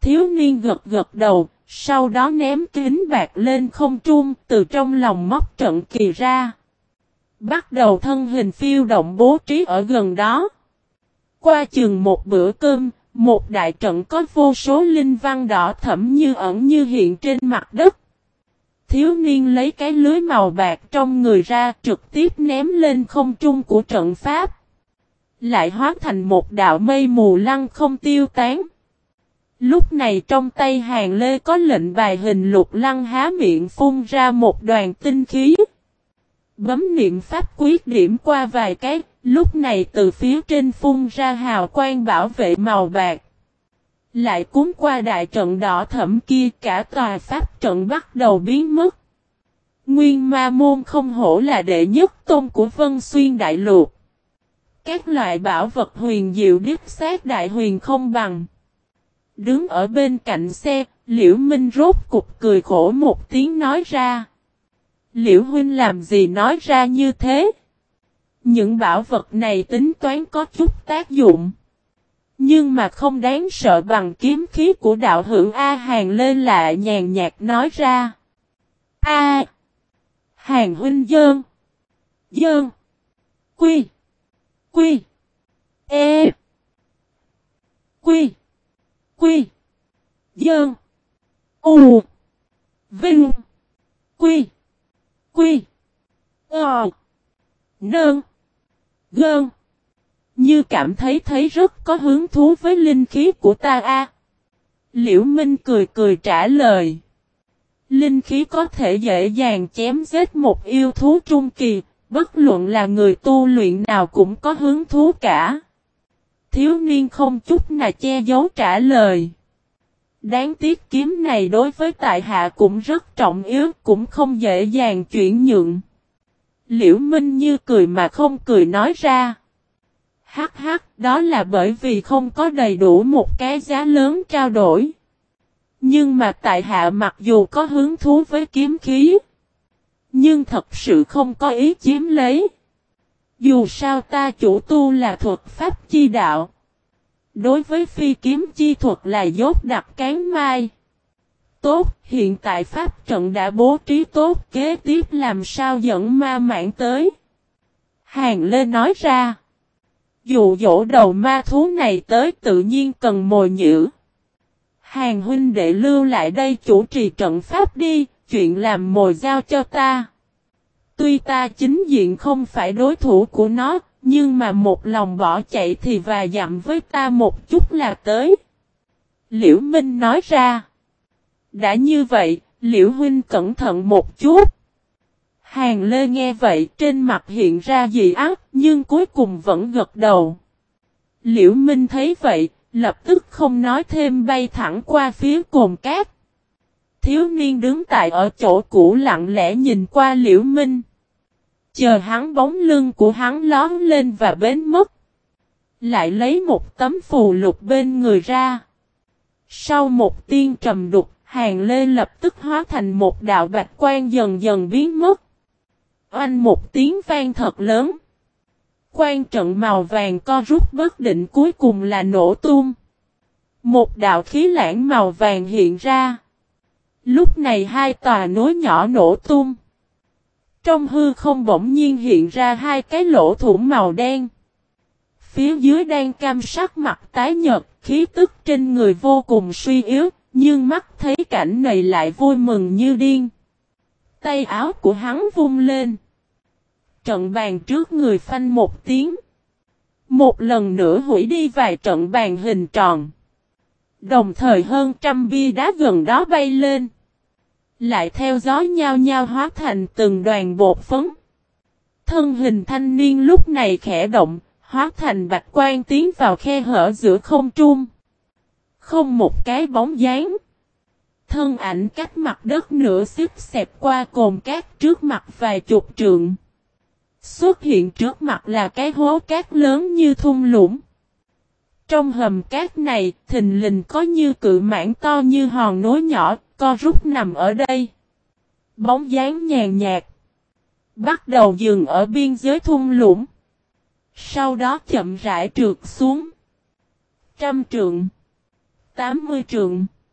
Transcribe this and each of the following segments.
Thiếu niên gật gật đầu, sau đó ném kính bạc lên không trung, từ trong lòng móc trận kỳ ra. Bắt đầu thân hình phiêu động bố trí ở gần đó. Qua chừng một bữa cơm, một đại trận có vô số linh văn đỏ thẫm như ẩn như hiện trên mặt đất. Thiếu niên lấy cái lưới màu bạc trong người ra trực tiếp ném lên không trung của trận pháp. Lại hóa thành một đạo mây mù lăng không tiêu tán. Lúc này trong tay Hàn Lê có lệnh bài hình lục lăng há miệng phun ra một đoàn tinh khí. Bấm niệm pháp quyết điểm qua vài cái, lúc này từ phía trên phun ra hào quang bảo vệ màu bạc. Lại cuốn qua đại trận đỏ thẫm kia, cả tòa pháp trận bắt đầu biến mất. Nguyên Ma Môn không hổ là đệ nhất tôn của Vân Xuyên Đại Lục. Các loại bảo vật huyền diệu đích xác đại huyền không bằng. Đứng ở bên cạnh xe, Liễu Minh rốt cục cười khổ một tiếng nói ra. Liễu huynh làm gì nói ra như thế? Những bảo vật này tính toán có chút tác dụng. Nhưng mà không đáng sợ bằng kiếm khí của đạo hữu A. Hàn lên lại nhàn nhạt nói ra. A. Hàn huynh dơn. Dơn. Quy. Quy. E. Quy. Quy. Dơn. U. Vinh. Quy. Quy. Ờ. Nơn. Gơn. Như cảm thấy rất có hứng thú với linh khí của ta a. Liễu Minh cười cười trả lời. Linh khí có thể dễ dàng chém giết một yêu thú trung kỳ, bất luận là người tu luyện nào cũng có hứng thú cả. Thiếu niên không chút nào che giấu trả lời. Đáng tiếc kiếm này đối với tại hạ cũng rất trọng yếu, cũng không dễ dàng chuyển nhượng. Liễu Minh như cười mà không cười nói ra. Hắc hắc, đó là bởi vì không có đầy đủ một cái giá lớn trao đổi. Nhưng mà tại hạ mặc dù có hứng thú với kiếm khí, nhưng thật sự không có ý chiếm lấy. Dù sao ta chủ tu là thuật pháp chi đạo. Đối với phi kiếm chi thuật là dốt đặc cán mai. Tốt, hiện tại pháp trận đã bố trí tốt, kế tiếp làm sao dẫn ma mãn tới. Hàn Lê nói ra. Dụ dỗ đầu ma thú này tới tự nhiên cần mồi nhữ. Hàn huynh đệ lưu lại đây chủ trì trận pháp đi, chuyện làm mồi giao cho ta. Tuy ta chính diện không phải đối thủ của nó, nhưng mà một lòng bỏ chạy thì và dặm với ta một chút là tới. Liễu Minh nói ra. Đã như vậy, Liễu huynh cẩn thận một chút. Hàn Lê nghe vậy trên mặt hiện ra dị ác, nhưng cuối cùng vẫn gật đầu. Liễu Minh thấy vậy, lập tức không nói thêm bay thẳng qua phía cồn cát. Thiếu niên đứng tại ở chỗ cũ lặng lẽ nhìn qua Liễu Minh. Chờ hắn bóng lưng của hắn lón lên và biến mất. Lại lấy một tấm phù lục bên người ra. Sau một tiếng trầm đục, Hàn Lê lập tức hóa thành một đạo bạch quang dần dần biến mất. Oanh một tiếng vang thật lớn. Quang trận màu vàng co rút bất định cuối cùng là nổ tung. Một đạo khí lãng màu vàng hiện ra. Lúc này hai tòa núi nhỏ nổ tung. Trong hư không bỗng nhiên hiện ra hai cái lỗ thủng màu đen. Phía dưới đang cam sắc mặt tái nhợt, khí tức trên người vô cùng suy yếu, nhưng mắt thấy cảnh này lại vui mừng như điên. Tay áo của hắn vung lên. Trận bàn trước người phanh một tiếng. Một lần nữa hủy đi vài trận bàn hình tròn. Đồng thời hơn trăm bia đá gần đó bay lên. Lại theo gió nhao nhao hóa thành từng đoàn bột phấn. Thân hình thanh niên lúc này khẽ động, hóa thành bạch quang tiến vào khe hở giữa không trung. Không một cái bóng dáng. Thân ảnh cách mặt đất nửa xích xẹp qua cồn cát trước mặt vài chục trượng. Xuất hiện trước mặt là cái hố cát lớn như thung lũng. Trong hầm cát này, thình lình có như cự mãng to như hòn núi nhỏ, co rút nằm ở đây. Bóng dáng nhàn nhạt. Bắt đầu dừng ở biên giới thung lũng. Sau đó chậm rãi trượt xuống. 100 trượng. 80 trượng.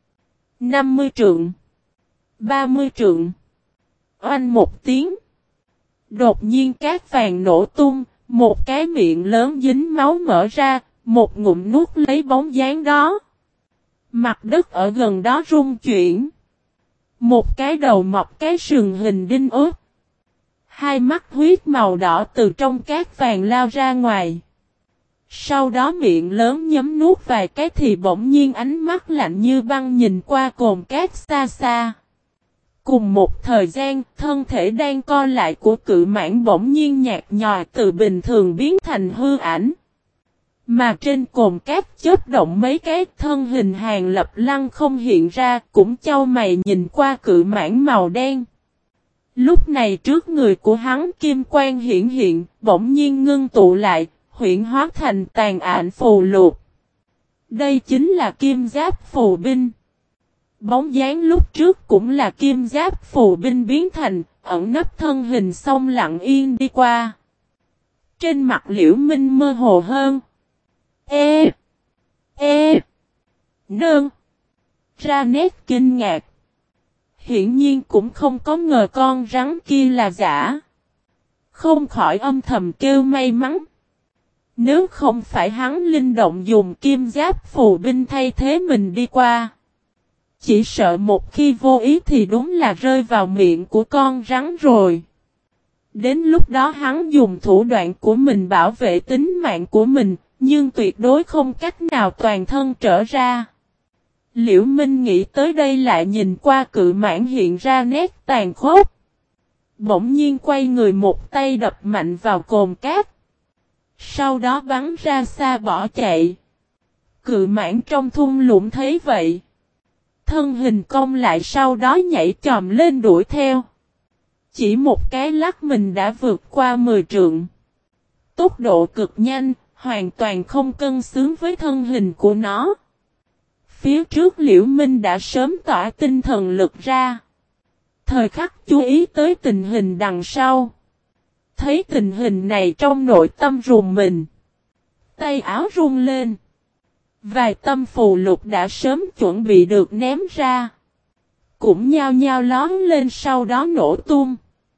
50 trượng. 30 trượng. Oanh một tiếng. Đột nhiên cát vàng nổ tung, một cái miệng lớn dính máu mở ra, một ngụm nuốt lấy bóng dáng đó. Mặt đất ở gần đó rung chuyển. Một cái đầu mọc cái sừng hình đinh ốp. Hai mắt huyết màu đỏ từ trong cát vàng lao ra ngoài. Sau đó miệng lớn nhấm nuốt vài cái thì bỗng nhiên ánh mắt lạnh như băng nhìn qua cồn cát xa xa. Cùng một thời gian, thân thể đang co lại của cự mãng bỗng nhiên nhạt nhòa từ bình thường biến thành hư ảnh. Mà trên cồn cát chớp động mấy cái thân hình hàng lập lăng không hiện ra, cũng chau mày nhìn qua cự mãng màu đen. Lúc này trước người của hắn kim quang hiển hiện, bỗng nhiên ngưng tụ lại, huyễn hóa thành tàn ảnh phù lục. Đây chính là kim giáp phù binh. Bóng dáng lúc trước cũng là kim giáp phù binh biến thành, ẩn nấp thân hình xong lặng yên đi qua. Trên mặt Liễu Minh mơ hồ hơn. Nương. Ra nét kinh ngạc. Hiển nhiên cũng không có ngờ con rắn kia là giả. Không khỏi âm thầm kêu may mắn. Nếu không phải hắn linh động dùng kim giáp phù binh thay thế mình đi qua. Chỉ sợ một khi vô ý thì đúng là rơi vào miệng của con rắn rồi. Đến lúc đó hắn dùng thủ đoạn của mình bảo vệ tính mạng của mình, nhưng tuyệt đối không cách nào toàn thân trở ra. Liễu Minh nghĩ tới đây lại nhìn qua cự mãng hiện ra nét tàn khốc. Bỗng nhiên quay người một tay đập mạnh vào cồn cát. Sau đó bắn ra xa bỏ chạy. Cự mãng trong thung lũng thấy vậy. Thân hình cong lại sau đó nhảy chồm lên đuổi theo. Chỉ một cái lắc mình đã vượt qua 10 trượng. Tốc độ cực nhanh, hoàn toàn không cân xứng với thân hình của nó. Phía trước Liễu Minh đã sớm tỏa tinh thần lực ra. Thời khắc chú ý tới tình hình đằng sau. Thấy tình hình này trong nội tâm rùng mình. Tay áo rung lên. Vài tâm phù lục đã sớm chuẩn bị được ném ra. Cũng nhao nhao lón lên sau đó nổ tung.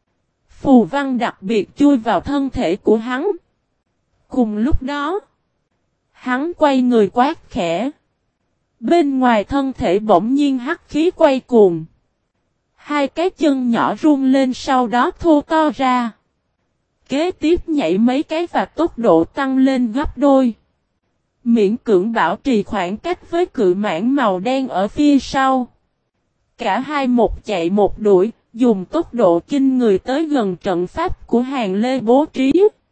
Phù văn đặc biệt chui vào thân thể của hắn. Cùng lúc đó, hắn quay người quát khẽ. Bên ngoài thân thể bỗng nhiên hắc khí quay cuồng. Hai cái chân nhỏ rung lên sau đó thô to ra. Kế tiếp nhảy mấy cái và tốc độ tăng lên gấp đôi. Miễn cưỡng bảo trì khoảng cách với cự mãng màu đen ở phía sau. Cả hai một chạy một đuổi, dùng tốc độ kinh người tới gần trận pháp của Hàng Lê bố trí.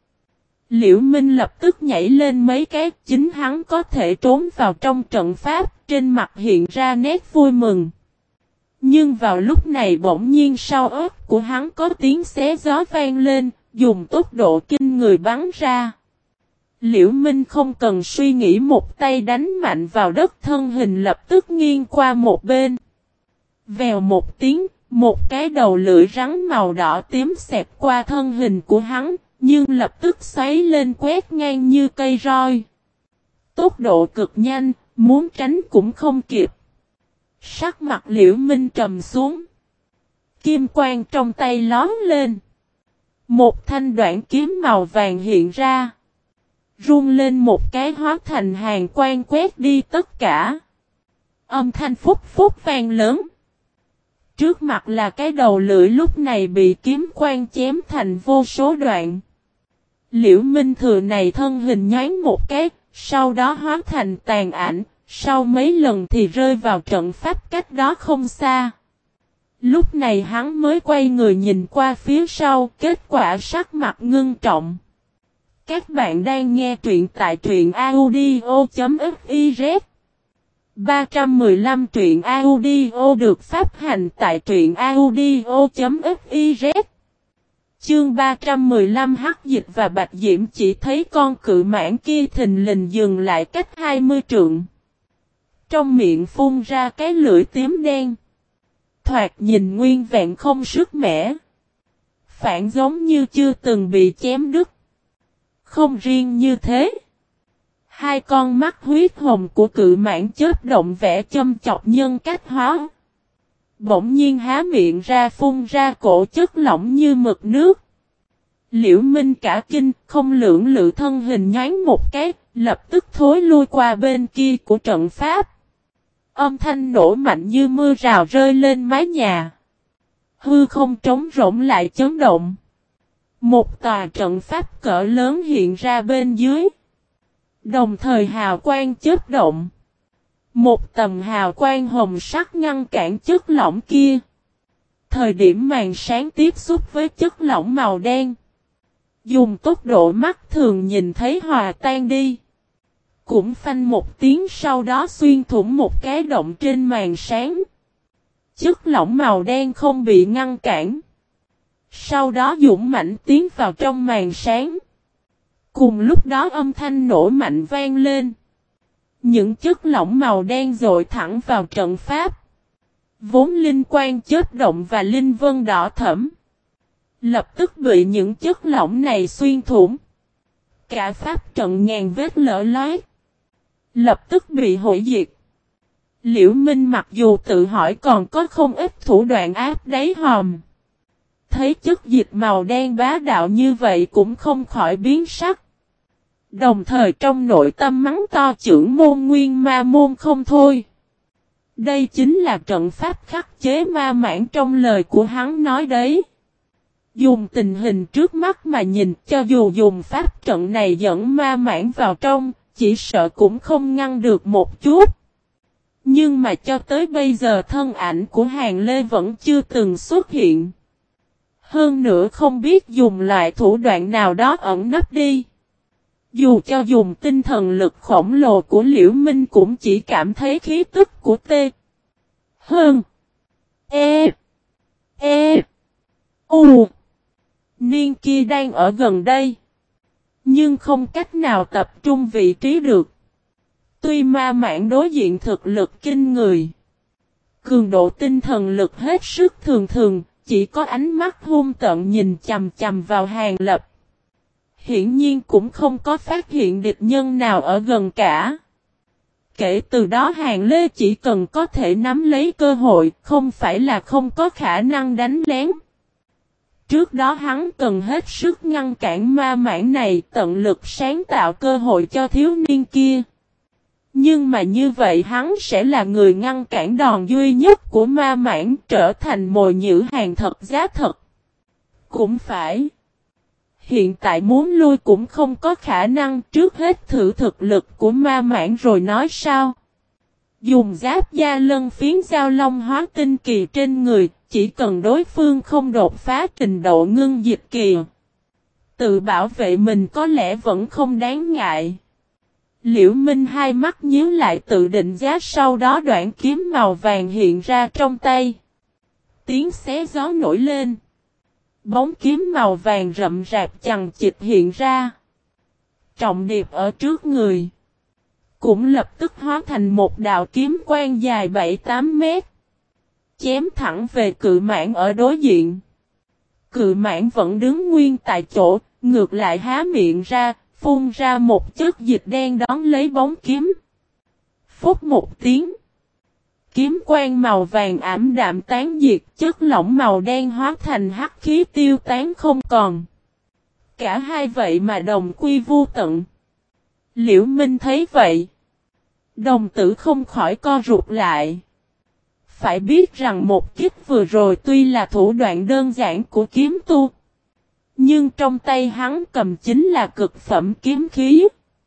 Liễu Minh lập tức nhảy lên mấy cái, chính hắn có thể trốn vào trong trận pháp, trên mặt hiện ra nét vui mừng. Nhưng vào lúc này bỗng nhiên sau ớt của hắn có tiếng xé gió vang lên, dùng tốc độ kinh người bắn ra. Liễu Minh không cần suy nghĩ một tay đánh mạnh vào đất, thân hình lập tức nghiêng qua một bên. Vèo một tiếng, một cái đầu lưỡi rắn màu đỏ tím xẹt qua thân hình của hắn, nhưng lập tức xoáy lên quét ngang như cây roi. Tốc độ cực nhanh, muốn tránh cũng không kịp. Sắc mặt Liễu Minh trầm xuống. Kim quang trong tay lóe lên. Một thanh đoạn kiếm màu vàng hiện ra. Rung lên một cái hóa thành hàng quang quét đi tất cả. Âm thanh phúc phúc vang lớn. Trước mặt là cái đầu lưỡi lúc này bị kiếm quang chém thành vô số đoạn. Liễu Minh thừa này thân hình nhoáng một cái, sau đó hóa thành tàn ảnh, sau mấy lần thì rơi vào trận pháp cách đó không xa. Lúc này hắn mới quay người nhìn qua phía sau, kết quả sắc mặt ngưng trọng. Các bạn đang nghe truyện tại truyện audio.fiz 315 truyện audio được phát hành tại truyện audio.fiz. Chương 315 Hắc Dịch và Bạch Diễm chỉ thấy con cự mãng kia thình lình dừng lại cách 20 trượng. Trong miệng phun ra cái lưỡi tím đen. Thoạt nhìn nguyên vẹn không sức mẻ. Phản giống như chưa từng bị chém đứt. Không riêng như thế. Hai con mắt huyết hồng của cự mãng chớp động vẻ châm chọc nhân cách hóa. Bỗng nhiên há miệng ra phun ra cổ chất lỏng như mực nước. Liễu Minh cả kinh, không lưỡng lự thân hình nhoáng một cái, lập tức thối lui qua bên kia của trận pháp. Âm thanh nổ mạnh như mưa rào rơi lên mái nhà. Hư không trống rỗng lại chấn động. Một tòa trận pháp cỡ lớn hiện ra bên dưới. Đồng thời hào quang chớp động. Một tầm hào quang hồng sắc ngăn cản chất lỏng kia. Thời điểm màn sáng tiếp xúc với chất lỏng màu đen. Dùng tốc độ mắt thường nhìn thấy hòa tan đi. Cũng phanh một tiếng sau đó xuyên thủng một cái động trên màn sáng. Chất lỏng màu đen không bị ngăn cản. Sau đó dũng mãnh tiến vào trong màn sáng. Cùng lúc đó âm thanh nổ mạnh vang lên. Những chất lỏng màu đen dội thẳng vào trận pháp. Vốn linh quang chớp động và linh vân đỏ thẫm. Lập tức bị những chất lỏng này xuyên thủng. Cả pháp trận ngàn vết lở lói. Lập tức bị hủy diệt. Liễu Minh mặc dù tự hỏi còn có không ít thủ đoạn áp đáy hòm. Thấy chất dịch màu đen bá đạo như vậy cũng không khỏi biến sắc. Đồng thời trong nội tâm mắng to chưởng môn nguyên ma môn không thôi. Đây chính là trận pháp khắc chế ma mãng trong lời của hắn nói đấy. Dùng tình hình trước mắt mà nhìn, cho dù dùng pháp trận này dẫn ma mãng vào trong, chỉ sợ cũng không ngăn được một chút. Nhưng mà cho tới bây giờ thân ảnh của Hàn Lê vẫn chưa từng xuất hiện. Hơn nữa không biết dùng loại thủ đoạn nào đó ẩn nấp đi. Dù cho dùng tinh thần lực khổng lồ của Liễu Minh cũng chỉ cảm thấy khí tức của T. Hơn. E. U. Niên kia đang ở gần đây. Nhưng không cách nào tập trung vị trí được. Tuy ma mãng đối diện thực lực kinh người. Cường độ tinh thần lực hết sức thường thường. Chỉ có ánh mắt hung tợn nhìn chằm chằm vào Hàn Lập. Hiển nhiên cũng không có phát hiện địch nhân nào ở gần cả. Kể từ đó Hàn Lê chỉ cần có thể nắm lấy cơ hội, không phải là không có khả năng đánh lén. Trước đó hắn cần hết sức ngăn cản ma mãng này, tận lực sáng tạo cơ hội cho thiếu niên kia. Nhưng mà như vậy hắn sẽ là người ngăn cản đòn duy nhất của ma mãng, trở thành mồi nhử hàng thật giá thật. Cũng phải. Hiện tại muốn lui cũng không có khả năng, trước hết thử thực lực của ma mãng rồi nói sao. Dùng giáp da lân phiến giao long hóa tinh kỳ trên người, chỉ cần đối phương không đột phá trình độ ngưng dịch kỳ. Tự bảo vệ mình có lẽ vẫn không đáng ngại. Liễu Minh hai mắt nhíu lại tự định giá, sau đó đoạn kiếm màu vàng hiện ra trong tay. Tiếng xé gió nổi lên. Bóng kiếm màu vàng rậm rạp chằng chịt hiện ra. Trọng điệp ở trước người. Cũng lập tức hóa thành một đạo kiếm quang dài 7-8 mét. Chém thẳng về cự mãng ở đối diện. Cự mãng vẫn đứng nguyên tại chỗ, ngược lại há miệng ra, phun ra một chất dịch đen đón lấy bóng kiếm. Phút một tiếng. Kiếm quang màu vàng ảm đạm tán diệt, chất lỏng màu đen hóa thành hắc khí tiêu tán không còn. Cả hai vậy mà đồng quy vu tận. Liễu Minh thấy vậy. Đồng tử không khỏi co rụt lại. Phải biết rằng một kích vừa rồi tuy là thủ đoạn đơn giản của kiếm tu. Nhưng trong tay hắn cầm chính là cực phẩm kiếm khí.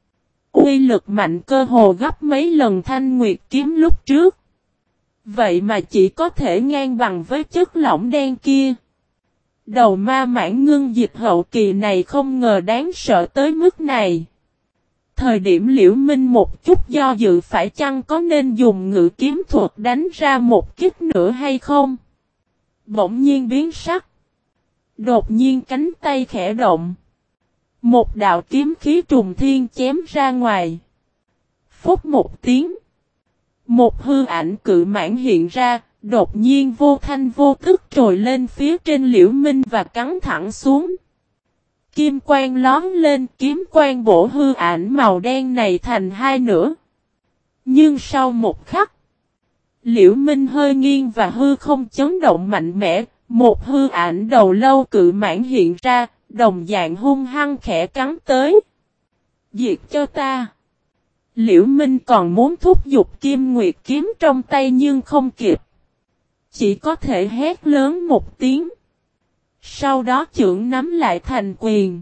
Uy lực mạnh cơ hồ gấp mấy lần Thanh Nguyệt kiếm lúc trước. Vậy mà chỉ có thể ngang bằng với chất lỏng đen kia. Đầu ma mãng ngưng dịch hậu kỳ này không ngờ đáng sợ tới mức này. Thời điểm Liễu Minh một chút do dự phải chăng có nên dùng ngự kiếm thuật đánh ra một kích nữa hay không? Bỗng nhiên biến sắc. Đột nhiên cánh tay khẽ động. Một đạo kiếm khí trùng thiên chém ra ngoài. Phút một tiếng. Một hư ảnh cự mãng hiện ra, đột nhiên vô thanh vô tức trồi lên phía trên Liễu Minh và cắn thẳng xuống. Kim quang lóm lên, kiếm quang bổ hư ảnh màu đen này thành hai nửa. Nhưng sau một khắc, Liễu Minh hơi nghiêng và hư không chấn động mạnh mẽ, một hư ảnh đầu lâu cự mãng hiện ra, đồng dạng hung hăng khẽ cắn tới. Diệt cho ta! Liễu Minh còn muốn thúc giục Kim Nguyệt kiếm trong tay nhưng không kịp. Chỉ có thể hét lớn một tiếng. Sau đó chưởng nắm lại thành quyền.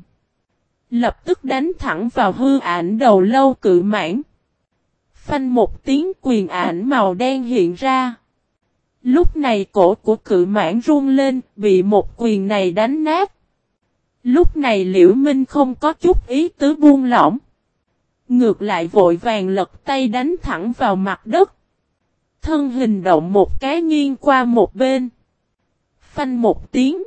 Lập tức đánh thẳng vào hư ảnh đầu lâu cự mãng. Phanh một tiếng quyền ảnh màu đen hiện ra. Lúc này cổ của cự mãng run lên, bị một quyền này đánh nát. Lúc này Liễu Minh không có chút ý tứ buông lỏng. Ngược lại vội vàng lật tay đánh thẳng vào mặt đất. Thân hình động một cái nghiêng qua một bên. Phanh một tiếng.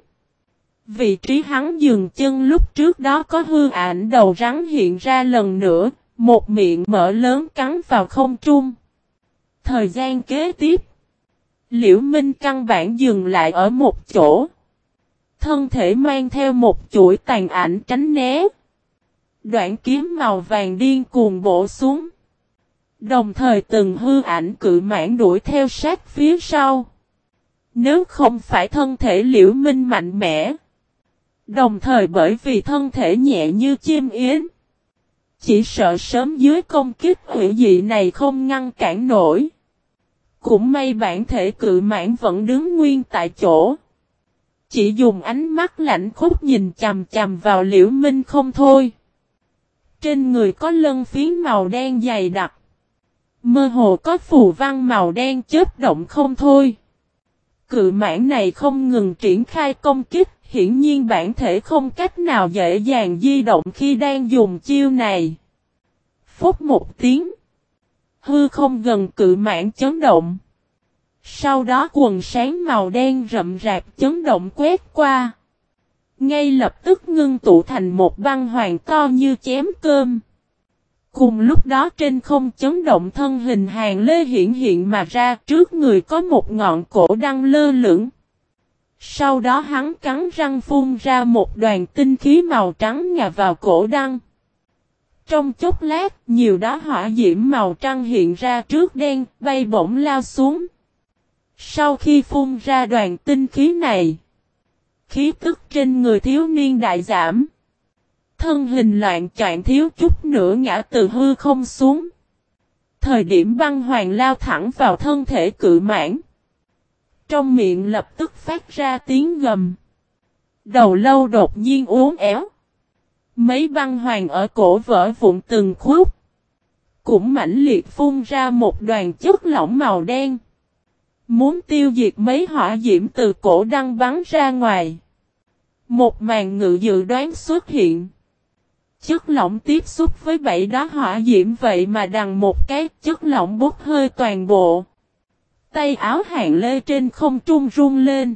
Vị trí hắn dừng chân lúc trước đó có hư ảnh đầu rắn hiện ra lần nữa, một miệng mở lớn cắn vào không trung. Thời gian kế tiếp, Liễu Minh căn bản dừng lại ở một chỗ. Thân thể mang theo một chuỗi tàn ảnh tránh né. Đoạn kiếm màu vàng điên cuồng bổ xuống. Đồng thời từng hư ảnh cự mãng đuổi theo sát phía sau. Nếu không phải thân thể Liễu Minh mạnh mẽ, đồng thời bởi vì thân thể nhẹ như chim yến, chỉ sợ sớm dưới công kích hủy dị này không ngăn cản nổi. Cũng may bản thể cự mãng vẫn đứng nguyên tại chỗ. Chỉ dùng ánh mắt lạnh khốc nhìn chằm chằm vào Liễu Minh không thôi. Trên người có lân phiến màu đen dày đặc. Mơ hồ có phù văn màu đen chớp động không thôi. Cự mãng này không ngừng triển khai công kích, hiển nhiên bản thể không cách nào dễ dàng di động khi đang dùng chiêu này. Phút một tiếng. Hư không gần cự mãng chấn động. Sau đó quần sáng màu đen rậm rạp chấn động quét qua. Ngay lập tức ngưng tụ thành một băng hoàng to như chém cơm. Cùng lúc đó trên không chấn động thân hình Hàn Lê hiện hiện mà ra, trước người có một ngọn cổ đăng lơ lửng. Sau đó hắn cắn răng phun ra một đoàn tinh khí màu trắng ngà vào cổ đăng. Trong chốc lát, nhiều đóa hỏa diễm màu trắng hiện ra trước đen, bay bổng lao xuống. Sau khi phun ra đoàn tinh khí này, khí tức trên người thiếu niên đại giảm. Thân hình loạn choạng thiếu chút nữa ngã từ hư không xuống. Thời điểm băng hoàng lao thẳng vào thân thể cự mãng. Trong miệng lập tức phát ra tiếng gầm. Đầu lâu đột nhiên uốn éo. Mấy băng hoàng ở cổ vỡ vụn từng khúc. Cũng mãnh liệt phun ra một đoàn chất lỏng màu đen. Muốn tiêu diệt mấy hỏa diễm từ cổ đăng bắn ra ngoài. Một màn ngự dự đoán xuất hiện. Chất lỏng tiếp xúc với 7 đóa hỏa diễm vậy mà đằng một cái chất lỏng bốc hơi toàn bộ. Tay áo Hàn Lê trên không trung rung lên.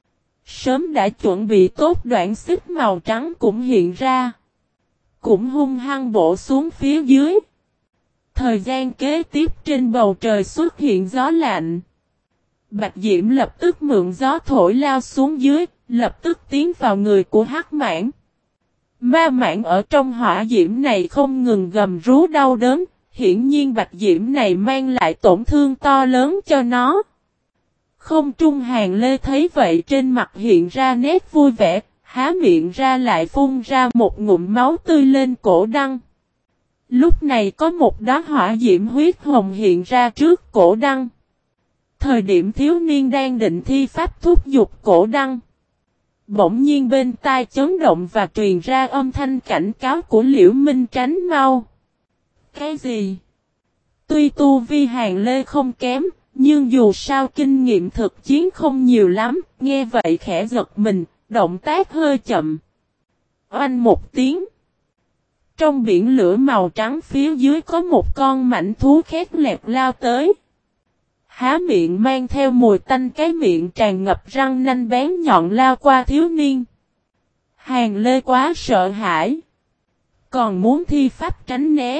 Sớm đã chuẩn bị tốt đoạn xích màu trắng cũng hiện ra. Cũng hung hăng bổ xuống phía dưới. Thời gian kế tiếp trên bầu trời xuất hiện gió lạnh. Bạch Diễm lập tức mượn gió thổi lao xuống dưới, lập tức tiến vào người của Hắc Mãng. Ma Mãng ở trong hỏa diễm này không ngừng gầm rú đau đớn, hiển nhiên Bạch Diễm này mang lại tổn thương to lớn cho nó. Không trung Hàn Lê thấy vậy trên mặt hiện ra nét vui vẻ, há miệng ra lại phun ra một ngụm máu tươi lên cổ đăng. Lúc này có một đóa hỏa diễm huyết hồng hiện ra trước cổ đăng. Thời điểm thiếu niên đang định thi pháp thúc giục cổ đăng. Bỗng nhiên bên tai chấn động và truyền ra âm thanh cảnh cáo của Liễu Minh tránh mau. Cái gì? Tuy tu vi Hàn Lê không kém, nhưng dù sao kinh nghiệm thực chiến không nhiều lắm, nghe vậy khẽ giật mình, động tác hơi chậm. Oanh một tiếng. Trong biển lửa màu trắng phía dưới có một con mảnh thú khét lẹt lao tới. Há miệng mang theo mùi tanh, cái miệng tràn ngập răng nanh bén nhọn lao qua thiếu niên. Hàn Lê quá sợ hãi. Còn muốn thi pháp tránh né.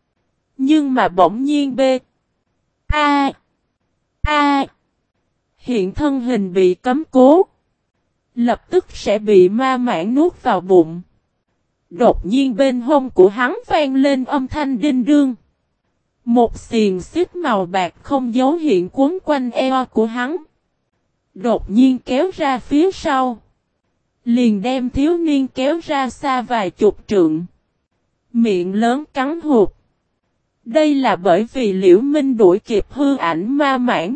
Nhưng mà bỗng nhiên hiện thân hình bị cấm cố. Lập tức sẽ bị ma mãng nuốt vào bụng. Đột nhiên bên hông của hắn vang lên âm thanh đinh đương. Một xiềng xích màu bạc không dấu hiện quấn quanh eo của hắn. Đột nhiên kéo ra phía sau. Liền đem thiếu niên kéo ra xa vài chục trượng. Miệng lớn cắn hụt. Đây là bởi vì Liễu Minh đuổi kịp hư ảnh ma mãng.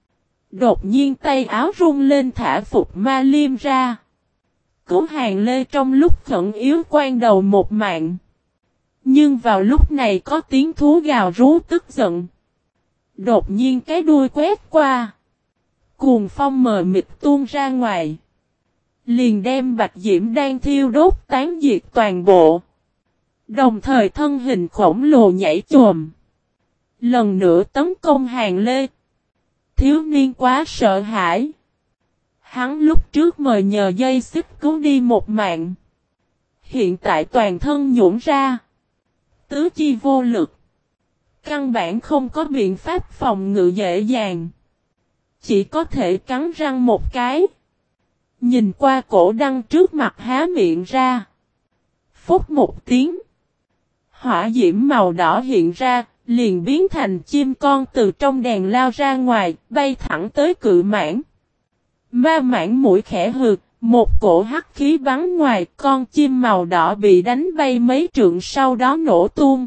Đột nhiên tay áo rung lên thả phục ma liêm ra. Cứu Hàng Lê trong lúc khẩn yếu quan đầu một mạng. Nhưng vào lúc này có tiếng thú gào rú tức giận. Đột nhiên cái đuôi quét qua. Cuồng phong mờ mịt tuôn ra ngoài. Liền đem bạch diễm đang thiêu đốt tán diệt toàn bộ. Đồng thời thân hình khổng lồ nhảy chồm. Lần nữa tấn công Hàng Lê. Thiếu niên quá sợ hãi. Hắn lúc trước mời nhờ dây xích cứu đi một mạng. Hiện tại toàn thân nhũn ra. Tứ chi vô lực. Căn bản không có biện pháp phòng ngự dễ dàng. Chỉ có thể cắn răng một cái. Nhìn qua cổ đăng trước mặt há miệng ra. Phúc một tiếng. Hỏa diễm màu đỏ hiện ra, liền biến thành chim con từ trong đèn lao ra ngoài, bay thẳng tới cự mãng. Ma mãng mũi khẽ hừ, một cổ hắc khí bắn ngoài, con chim màu đỏ bị đánh bay mấy trượng sau đó nổ tung.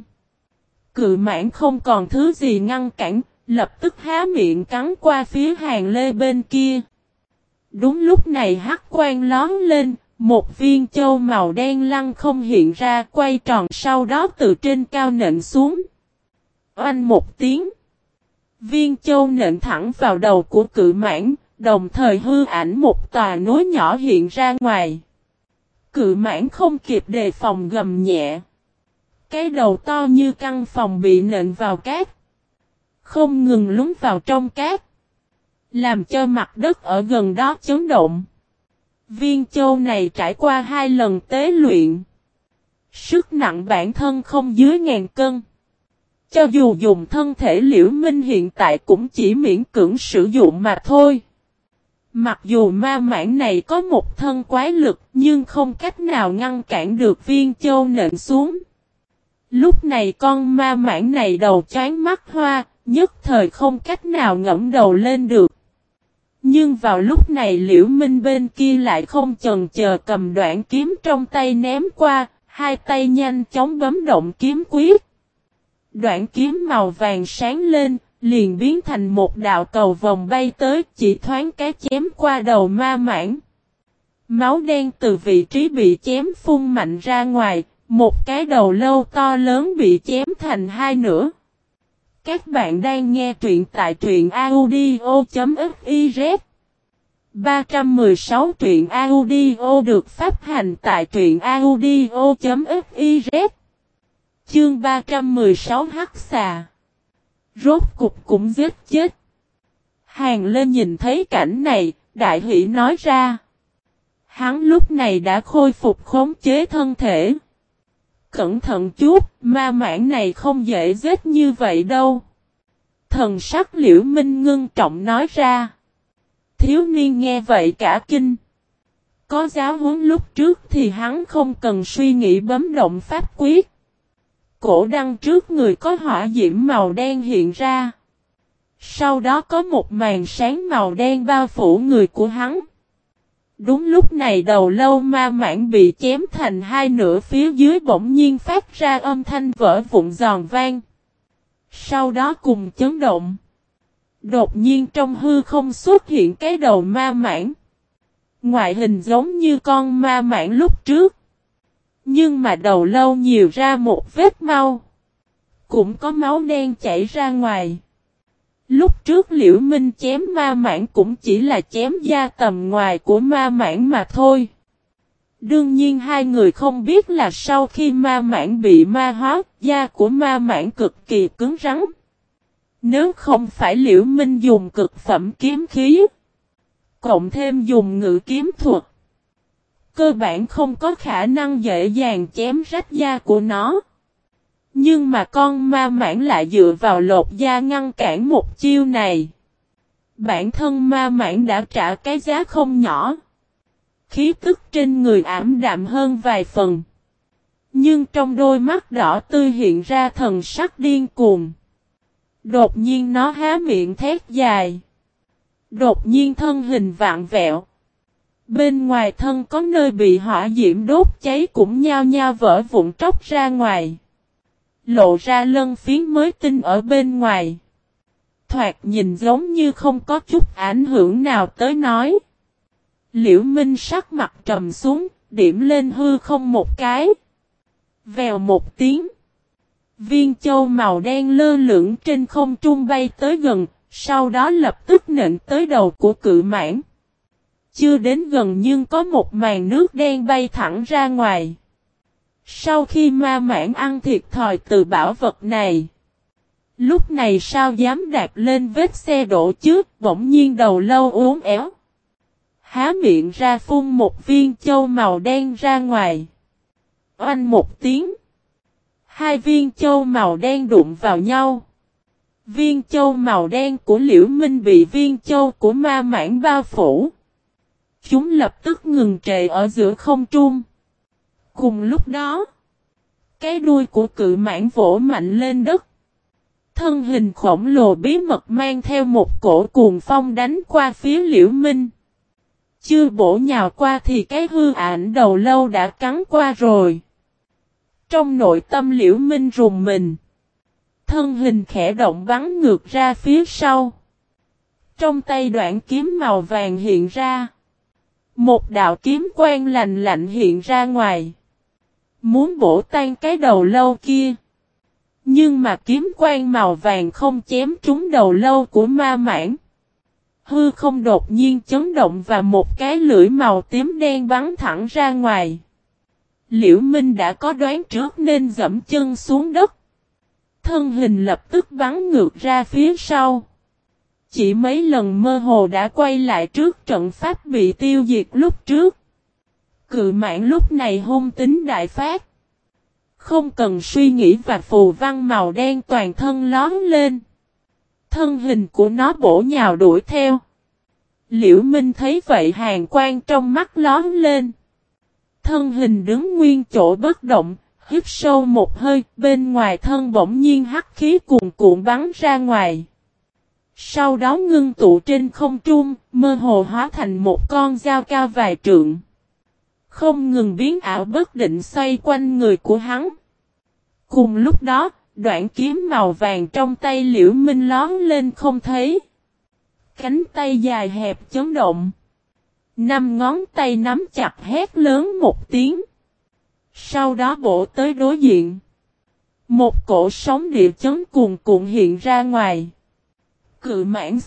Cự mãng không còn thứ gì ngăn cản, lập tức há miệng cắn qua phía Hàng Lê bên kia. Đúng lúc này hắc quang lóm lên, một viên châu màu đen lăng không hiện ra quay tròn sau đó từ trên cao nện xuống. Oanh một tiếng. Viên châu nện thẳng vào đầu của cự mãng, đồng thời hư ảnh một tòa núi nhỏ hiện ra ngoài. Cự mãng không kịp đề phòng gầm nhẹ. Cái đầu to như căn phòng bị nện vào cát. Không ngừng lún vào trong cát. Làm cho mặt đất ở gần đó chấn động. Viên châu này trải qua 2 lần tế luyện. Sức nặng bản thân không dưới 1000 cân. Cho dù dùng thân thể Liễu Minh hiện tại cũng chỉ miễn cưỡng sử dụng mà thôi. Mặc dù ma mãng này có một thân quái lực nhưng không cách nào ngăn cản được viên châu nện xuống. Lúc này con ma mãng này đầu choáng mắt hoa, nhất thời không cách nào ngẫm đầu lên được. Nhưng vào lúc này Liễu Minh bên kia lại không chần chờ cầm đoạn kiếm trong tay ném qua, hai tay nhanh chóng bấm động kiếm quyết. Đoạn kiếm màu vàng sáng lên, liền biến thành một đạo cầu vòng bay tới chỉ thoáng cái chém qua đầu ma mãng. Máu đen từ vị trí bị chém phun mạnh ra ngoài, một cái đầu lâu to lớn bị chém thành 2 nửa. Các bạn đang nghe truyện tại truyện audio.fiz 316 truyện audio được phát hành tại truyện audio.fiz. Chương 316 Hắc Xà. Rốt cục cũng giết chết. Hàng Lên nhìn thấy cảnh này, đại hỉ nói ra. Hắn lúc này đã khôi phục khống chế thân thể. Cẩn thận chút, ma mãng này không dễ giết như vậy đâu. Thần sắc Liễu Minh ngưng trọng nói ra. Thiếu niên nghe vậy cả kinh. Có giáo huấn lúc trước thì hắn không cần suy nghĩ bấm động pháp quyết. Cổ đăng trước người có hỏa diễm màu đen hiện ra. Sau đó có một màn sáng màu đen bao phủ người của hắn. Đúng lúc này đầu lâu ma mãng bị chém thành 2 nửa phía dưới bỗng nhiên phát ra âm thanh vỡ vụn giòn vang. Sau đó cùng chấn động. Đột nhiên trong hư không xuất hiện cái đầu ma mãng. Ngoại hình giống như con ma mãng lúc trước. Nhưng mà đầu lâu nhiều ra một vết mau. Cũng có máu đen chảy ra ngoài. Lúc trước Liễu Minh chém ma mãng cũng chỉ là chém da tầm ngoài của ma mãng mà thôi. Đương nhiên hai người không biết là sau khi ma mãng bị ma hóa, da của ma mãng cực kỳ cứng rắn. Nếu không phải Liễu Minh dùng cực phẩm kiếm khí, cộng thêm dùng ngự kiếm thuật, cơ bản không có khả năng dễ dàng chém rách da của nó. Nhưng mà con ma mãng lại dựa vào lột da ngăn cản một chiêu này. Bản thân ma mãng đã trả cái giá không nhỏ. Khí tức trên người ảm đạm hơn vài phần. Nhưng trong đôi mắt đỏ tươi hiện ra thần sắc điên cuồng. Đột nhiên nó há miệng thét dài. Đột nhiên thân hình vặn vẹo. Bên ngoài thân có nơi bị hỏa diễm đốt cháy cũng nhao nhao vỡ vụn tróc ra ngoài. Lộ ra lân phiến mới tinh ở bên ngoài. Thoạt nhìn giống như không có chút ảnh hưởng nào tới nói. Liễu Minh sắc mặt trầm xuống, điểm lên hư không một cái. Vèo một tiếng. Viên châu màu đen lơ lửng trên không trung bay tới gần, sau đó lập tức nện tới đầu của cự mãng. Chưa đến gần nhưng có một màn nước đen bay thẳng ra ngoài. Sau khi ma mãng ăn thiệt thòi từ bảo vật này. Lúc này sao dám đạp lên vết xe đổ chứ, bỗng nhiên đầu lâu uốn éo. Há miệng ra phun một viên châu màu đen ra ngoài. Oanh một tiếng. Hai viên châu màu đen đụng vào nhau. Viên châu màu đen của Liễu Minh bị viên châu của ma mãng bao phủ. Chúng lập tức ngừng trệ ở giữa không trung. Cùng lúc đó, cái đuôi của cự mãng vỗ mạnh lên đất. Thân hình khổng lồ bí mật mang theo một cổ cuồng phong đánh qua phía Liễu Minh. Chưa bổ nhào qua thì cái hư ảnh đầu lâu đã cắn qua rồi. Trong nội tâm Liễu Minh rùng mình. Thân hình khẽ động bắn ngược ra phía sau. Trong tay đoạn kiếm màu vàng hiện ra. Một đạo kiếm quang lạnh lạnh hiện ra ngoài. Muốn bổ tan cái đầu lâu kia. Nhưng mà kiếm quang màu vàng không chém trúng đầu lâu của ma mãng. Hư không đột nhiên chấn động và một cái lưỡi màu tím đen bắn thẳng ra ngoài. Liễu Minh đã có đoán trước nên dẫm chân xuống đất. Thân hình lập tức bắn ngược ra phía sau. Chỉ mấy lần mơ hồ đã quay lại trước trận pháp bị tiêu diệt lúc trước. Cự mãng lúc này hung tính đại phát. Không cần suy nghĩ và phù văn màu đen toàn thân lóm lên. Thân hình của nó bổ nhào đuổi theo. Liễu Minh thấy vậy hàn quang trong mắt lóm lên. Thân hình đứng nguyên chỗ bất động, hít sâu một hơi, bên ngoài thân bỗng nhiên hắc khí cuồn cuộn bắn ra ngoài. Sau đó ngưng tụ trên không trung, mơ hồ hóa thành một con dao cao vài trượng. Không ngừng biến ảo bất định xoay quanh người của hắn. Cùng lúc đó, đoạn kiếm màu vàng trong tay Liễu Minh lóm lên không thấy. Cánh tay dài hẹp chấn động. 5 ngón tay nắm chặt hét lớn một tiếng. Sau đó bổ tới đối diện. Một cổ sóng địa chấn cuồn cuộn hiện ra ngoài. Cự mãng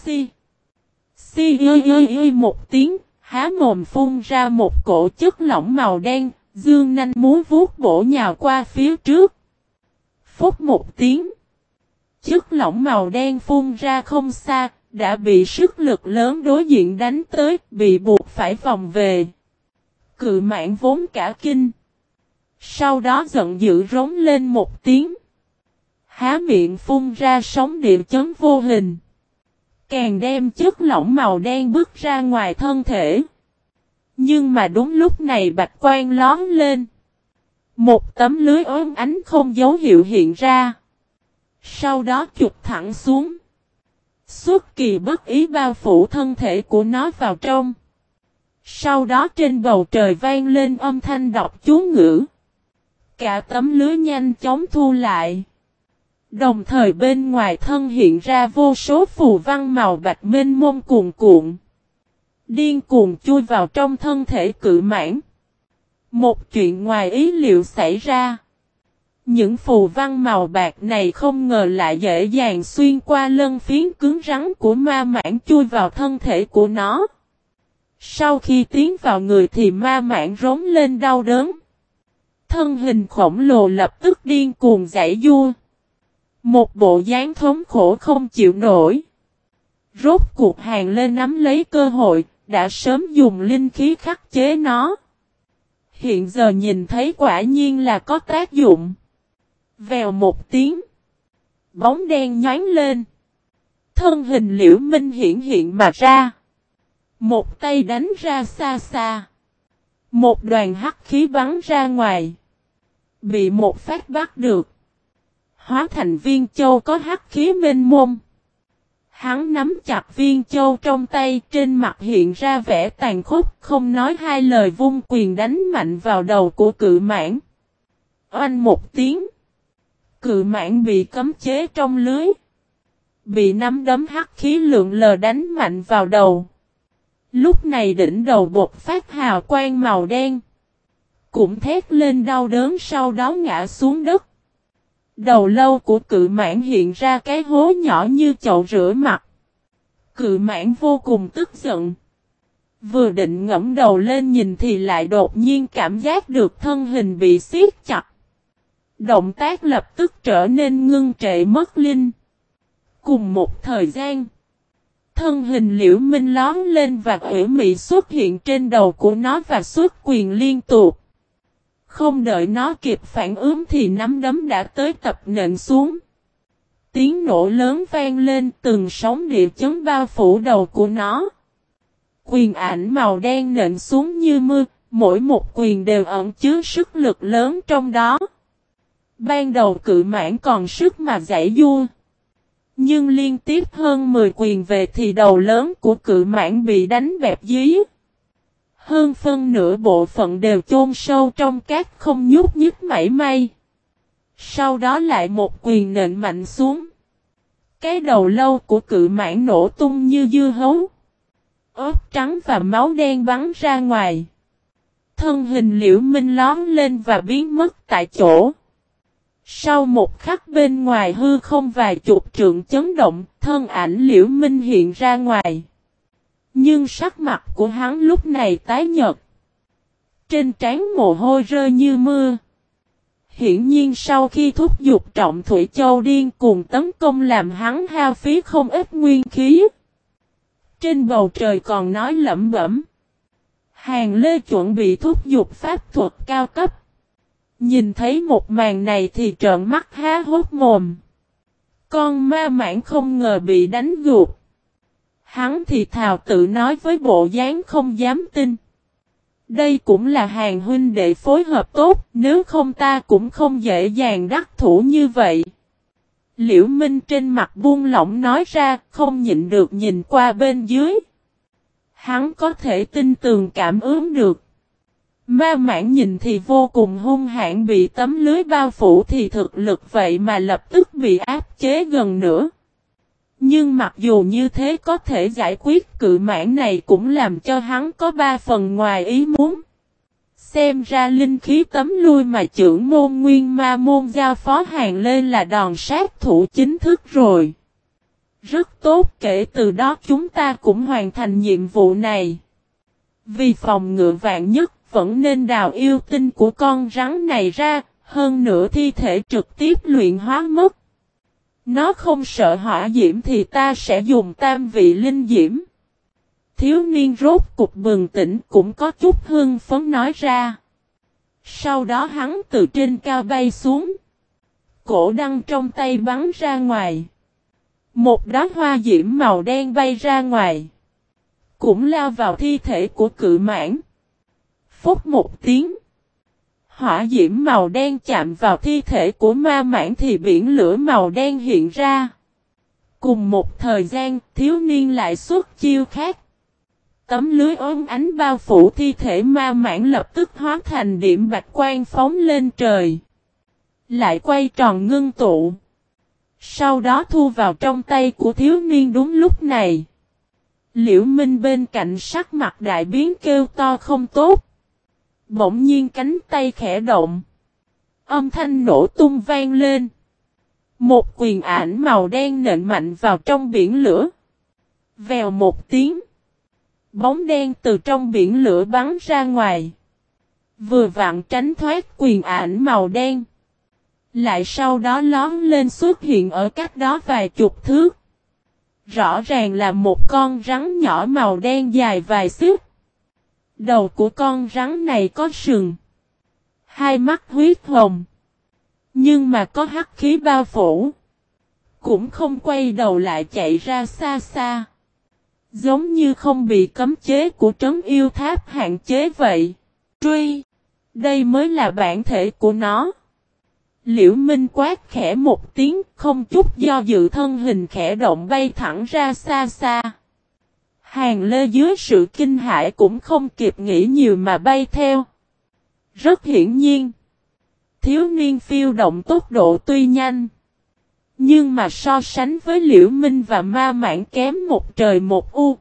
ơi một tiếng, há mồm phun ra một cổ chất lỏng màu đen, dương nanh múa vuốt bổ nhào qua phía trước. Phúc một tiếng. Chất lỏng màu đen phun ra không xa, đã bị sức lực lớn đối diện đánh tới, bị buộc phải vòng về. Cự mãng vốn cả kinh. Sau đó giận dữ rống lên một tiếng. Há miệng phun ra sóng địa chấn vô hình. Càng đem chất lỏng màu đen bước ra ngoài thân thể. Nhưng mà đúng lúc này bạch quang lón lên. Một tấm lưới ốm ánh không dấu hiệu hiện ra. Sau đó chụp thẳng xuống. Xuất kỳ bất ý bao phủ thân thể của nó vào trong. Sau đó trên bầu trời vang lên âm thanh đọc chú ngữ. Cả tấm lưới nhanh chóng thu lại. Đồng thời bên ngoài thân hiện ra vô số phù văn màu bạch mênh mông cuồn cuộn. Điên cuồng chui vào trong thân thể cự mãng. Một chuyện ngoài ý liệu xảy ra. Những phù văn màu bạc này không ngờ lại dễ dàng xuyên qua lân phiến cứng rắn của ma mãng chui vào thân thể của nó. Sau khi tiến vào người thì ma mãng rống lên đau đớn. Thân hình khổng lồ lập tức điên cuồng giãy giụa. Một bộ dáng thống khổ không chịu nổi. Rốt cuộc hàng lên nắm lấy cơ hội, đã sớm dùng linh khí khắc chế nó. Hiện giờ nhìn thấy quả nhiên là có tác dụng. Vèo một tiếng. Bóng đen nhoáng lên. Thân hình Liễu Minh hiện mà ra. Một tay đánh ra xa xa. Một đoàn hắc khí bắn ra ngoài. Bị một phát bắt được. Hóa thành viên châu có hắc khí mênh mông. Hắn nắm chặt viên châu trong tay, trên mặt hiện ra vẻ tàn khốc, không nói hai lời vung quyền đánh mạnh vào đầu của cự mãng. Oanh một tiếng. Cự mãng bị cấm chế trong lưới. Bị nắm đấm hắc khí lượn lờ đánh mạnh vào đầu. Lúc này đỉnh đầu bột phát hào quang màu đen. Cũng thét lên đau đớn, sau đó ngã xuống đất. Đầu lâu của cự mãng hiện ra cái hố nhỏ như chậu rửa mặt. Cự mãng vô cùng tức giận. Vừa định ngẫm đầu lên nhìn thì lại đột nhiên cảm giác được thân hình bị siết chặt. Động tác lập tức trở nên ngưng trệ mất linh. Cùng một thời gian, thân hình Liễu Minh lóm lên và ủy mị xuất hiện trên đầu của nó và xuất quyền liên tục. Không đợi nó kịp phản ứng thì nắm đấm đã tới tập nện xuống. Tiếng nổ lớn vang lên, từng sóng địa chấn bao phủ đầu của nó. Quyền ảnh màu đen nện xuống như mưa, mỗi một quyền đều ẩn chứa sức lực lớn trong đó. Ban đầu cự mãng còn sức mà giãy giụa. Nhưng liên tiếp hơn 10 quyền về thì đầu lớn của cự mãng bị đánh bẹp dí. Hơn phân nửa bộ phận đều chôn sâu trong cát không nhúc nhích mảy may. Sau đó lại một quyền nện mạnh xuống. Cái đầu lâu của cự mãng nổ tung như dưa hấu. Ớt trắng và máu đen bắn ra ngoài. Thân hình Liễu Minh lóm lên và biến mất tại chỗ. Sau một khắc bên ngoài hư không vài chục trượng chấn động, thân ảnh Liễu Minh hiện ra ngoài. Nhưng sắc mặt của hắn lúc này tái nhợt. Trên trán mồ hôi rơi như mưa. Hiển nhiên sau khi thúc giục Trọng Thủy Châu điên cuồng tấn công làm hắn hao phí không ít nguyên khí. Trên bầu trời còn nói lẩm bẩm. Hàng Lê chuẩn bị thúc giục pháp thuật cao cấp. Nhìn thấy một màn này thì trợn mắt há hốc mồm. Con ma mãng không ngờ bị đánh gục. Hắn thì thào tự nói với bộ dáng không dám tin. Đây cũng là hàng huynh đệ phối hợp tốt, nếu không ta cũng không dễ dàng đắc thủ như vậy. Liễu Minh trên mặt buông lỏng nói ra, không nhịn được nhìn qua bên dưới. Hắn có thể tin tường cảm ứng được. Ma mãng nhìn thì vô cùng hung hãn, bị tấm lưới bao phủ thì thực lực vậy mà lập tức bị áp chế gần nữa. Nhưng mặc dù như thế có thể giải quyết cự mãng này cũng làm cho hắn có 3 phần ngoài ý muốn. Xem ra linh khí tấm lui mà trưởng môn Nguyên Ma môn giao phó Hàng Lê là đòn sát thủ chính thức rồi. Rất tốt, kể từ đó chúng ta cũng hoàn thành nhiệm vụ này. Vì phòng ngừa vạn nhất vẫn nên đào yêu tinh của con rắn này ra, hơn nữa thi thể trực tiếp luyện hóa mất. Nó không sợ hỏa diễm thì ta sẽ dùng tam vị linh diễm. Thiếu niên rốt cục bừng tỉnh cũng có chút hưng phấn nói ra. Sau đó hắn từ trên cao bay xuống. Cổ đăng trong tay bắn ra ngoài. Một đóa hoa diễm màu đen bay ra ngoài. Cũng lao vào thi thể của cự mãng. Phúc một tiếng. Hỏa diễm màu đen chạm vào thi thể của ma mãng thì biển lửa màu đen hiện ra. Cùng một thời gian, thiếu niên lại xuất chiêu khác. Tấm lưới ốm ánh bao phủ thi thể ma mãng lập tức hóa thành điểm bạch quang phóng lên trời. Lại quay tròn ngưng tụ. Sau đó thu vào trong tay của thiếu niên đúng lúc này. Liễu Minh bên cạnh sắc mặt đại biến kêu to không tốt. Bỗng nhiên cánh tay khẽ động. Âm thanh nổ tung vang lên. Một quyền ảnh màu đen nện mạnh vào trong biển lửa. Vèo một tiếng. Bóng đen từ trong biển lửa bắn ra ngoài. Vừa vặn tránh thoát quyền ảnh màu đen. Lại sau đó lóm lên xuất hiện ở cách đó vài chục thước. Rõ ràng là một con rắn nhỏ màu đen dài vài xích. Đầu của con rắn này có sừng. Hai mắt huyết hồng. Nhưng mà có hắc khí bao phủ. Cũng không quay đầu lại chạy ra xa xa. Giống như không bị cấm chế của trấn yêu tháp hạn chế vậy. Truy. Đây mới là bản thể của nó. Liễu Minh quát khẽ một tiếng, không chút do dự thân hình khẽ động bay thẳng ra xa xa. Hàng Lê dưới sự kinh hãi cũng không kịp nghĩ nhiều mà bay theo. Rất hiển nhiên, thiếu niên phiêu động tốc độ tuy nhanh, nhưng mà so sánh với Liễu Minh và Ma Mãng kém một trời một u.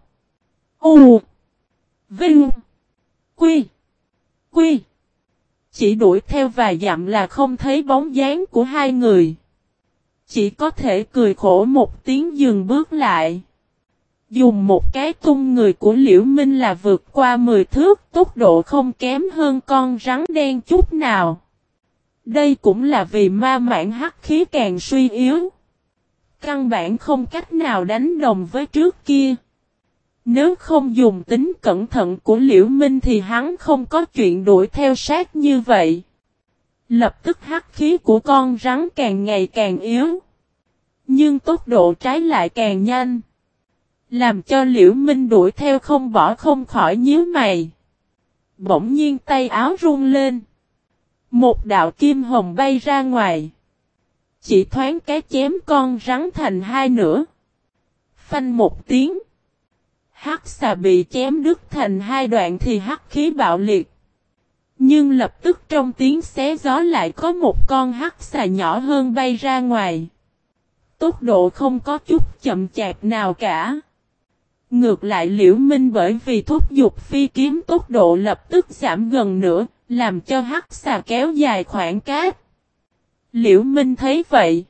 U. Vinh. Quy. Quy. Chỉ đuổi theo vài dặm là không thấy bóng dáng của hai người. Chỉ có thể cười khổ một tiếng dừng bước lại. Dùng một cái tung người của Liễu Minh là vượt qua 10 thước, tốc độ không kém hơn con rắn đen chút nào. Đây cũng là vì Ma Mãng hắc khí càng suy yếu. Căn bản không cách nào đánh đồng với trước kia. Nếu không dùng tính cẩn thận của Liễu Minh thì hắn không có chuyện đuổi theo sát như vậy. Lập tức hắc khí của con rắn càng ngày càng yếu. Nhưng tốc độ trái lại càng nhanh. Làm cho Liễu Minh đuổi theo không bỏ không khỏi nhíu mày. Bỗng nhiên tay áo rung lên. Một đạo kim hồng bay ra ngoài. Chỉ thoáng cái chém con rắn thành hai nửa. Phanh một tiếng. Hắc xà bị chém đứt thành hai đoạn thì hắc khí bạo liệt. Nhưng lập tức trong tiếng xé gió lại có một con hắc xà nhỏ hơn bay ra ngoài. Tốc độ không có chút chậm chạp nào cả. Ngược lại Liễu Minh bởi vì thúc giục phi kiếm tốc độ lập tức giảm gần nữa, làm cho hắc xà kéo dài khoảng cách. Liễu Minh thấy vậy.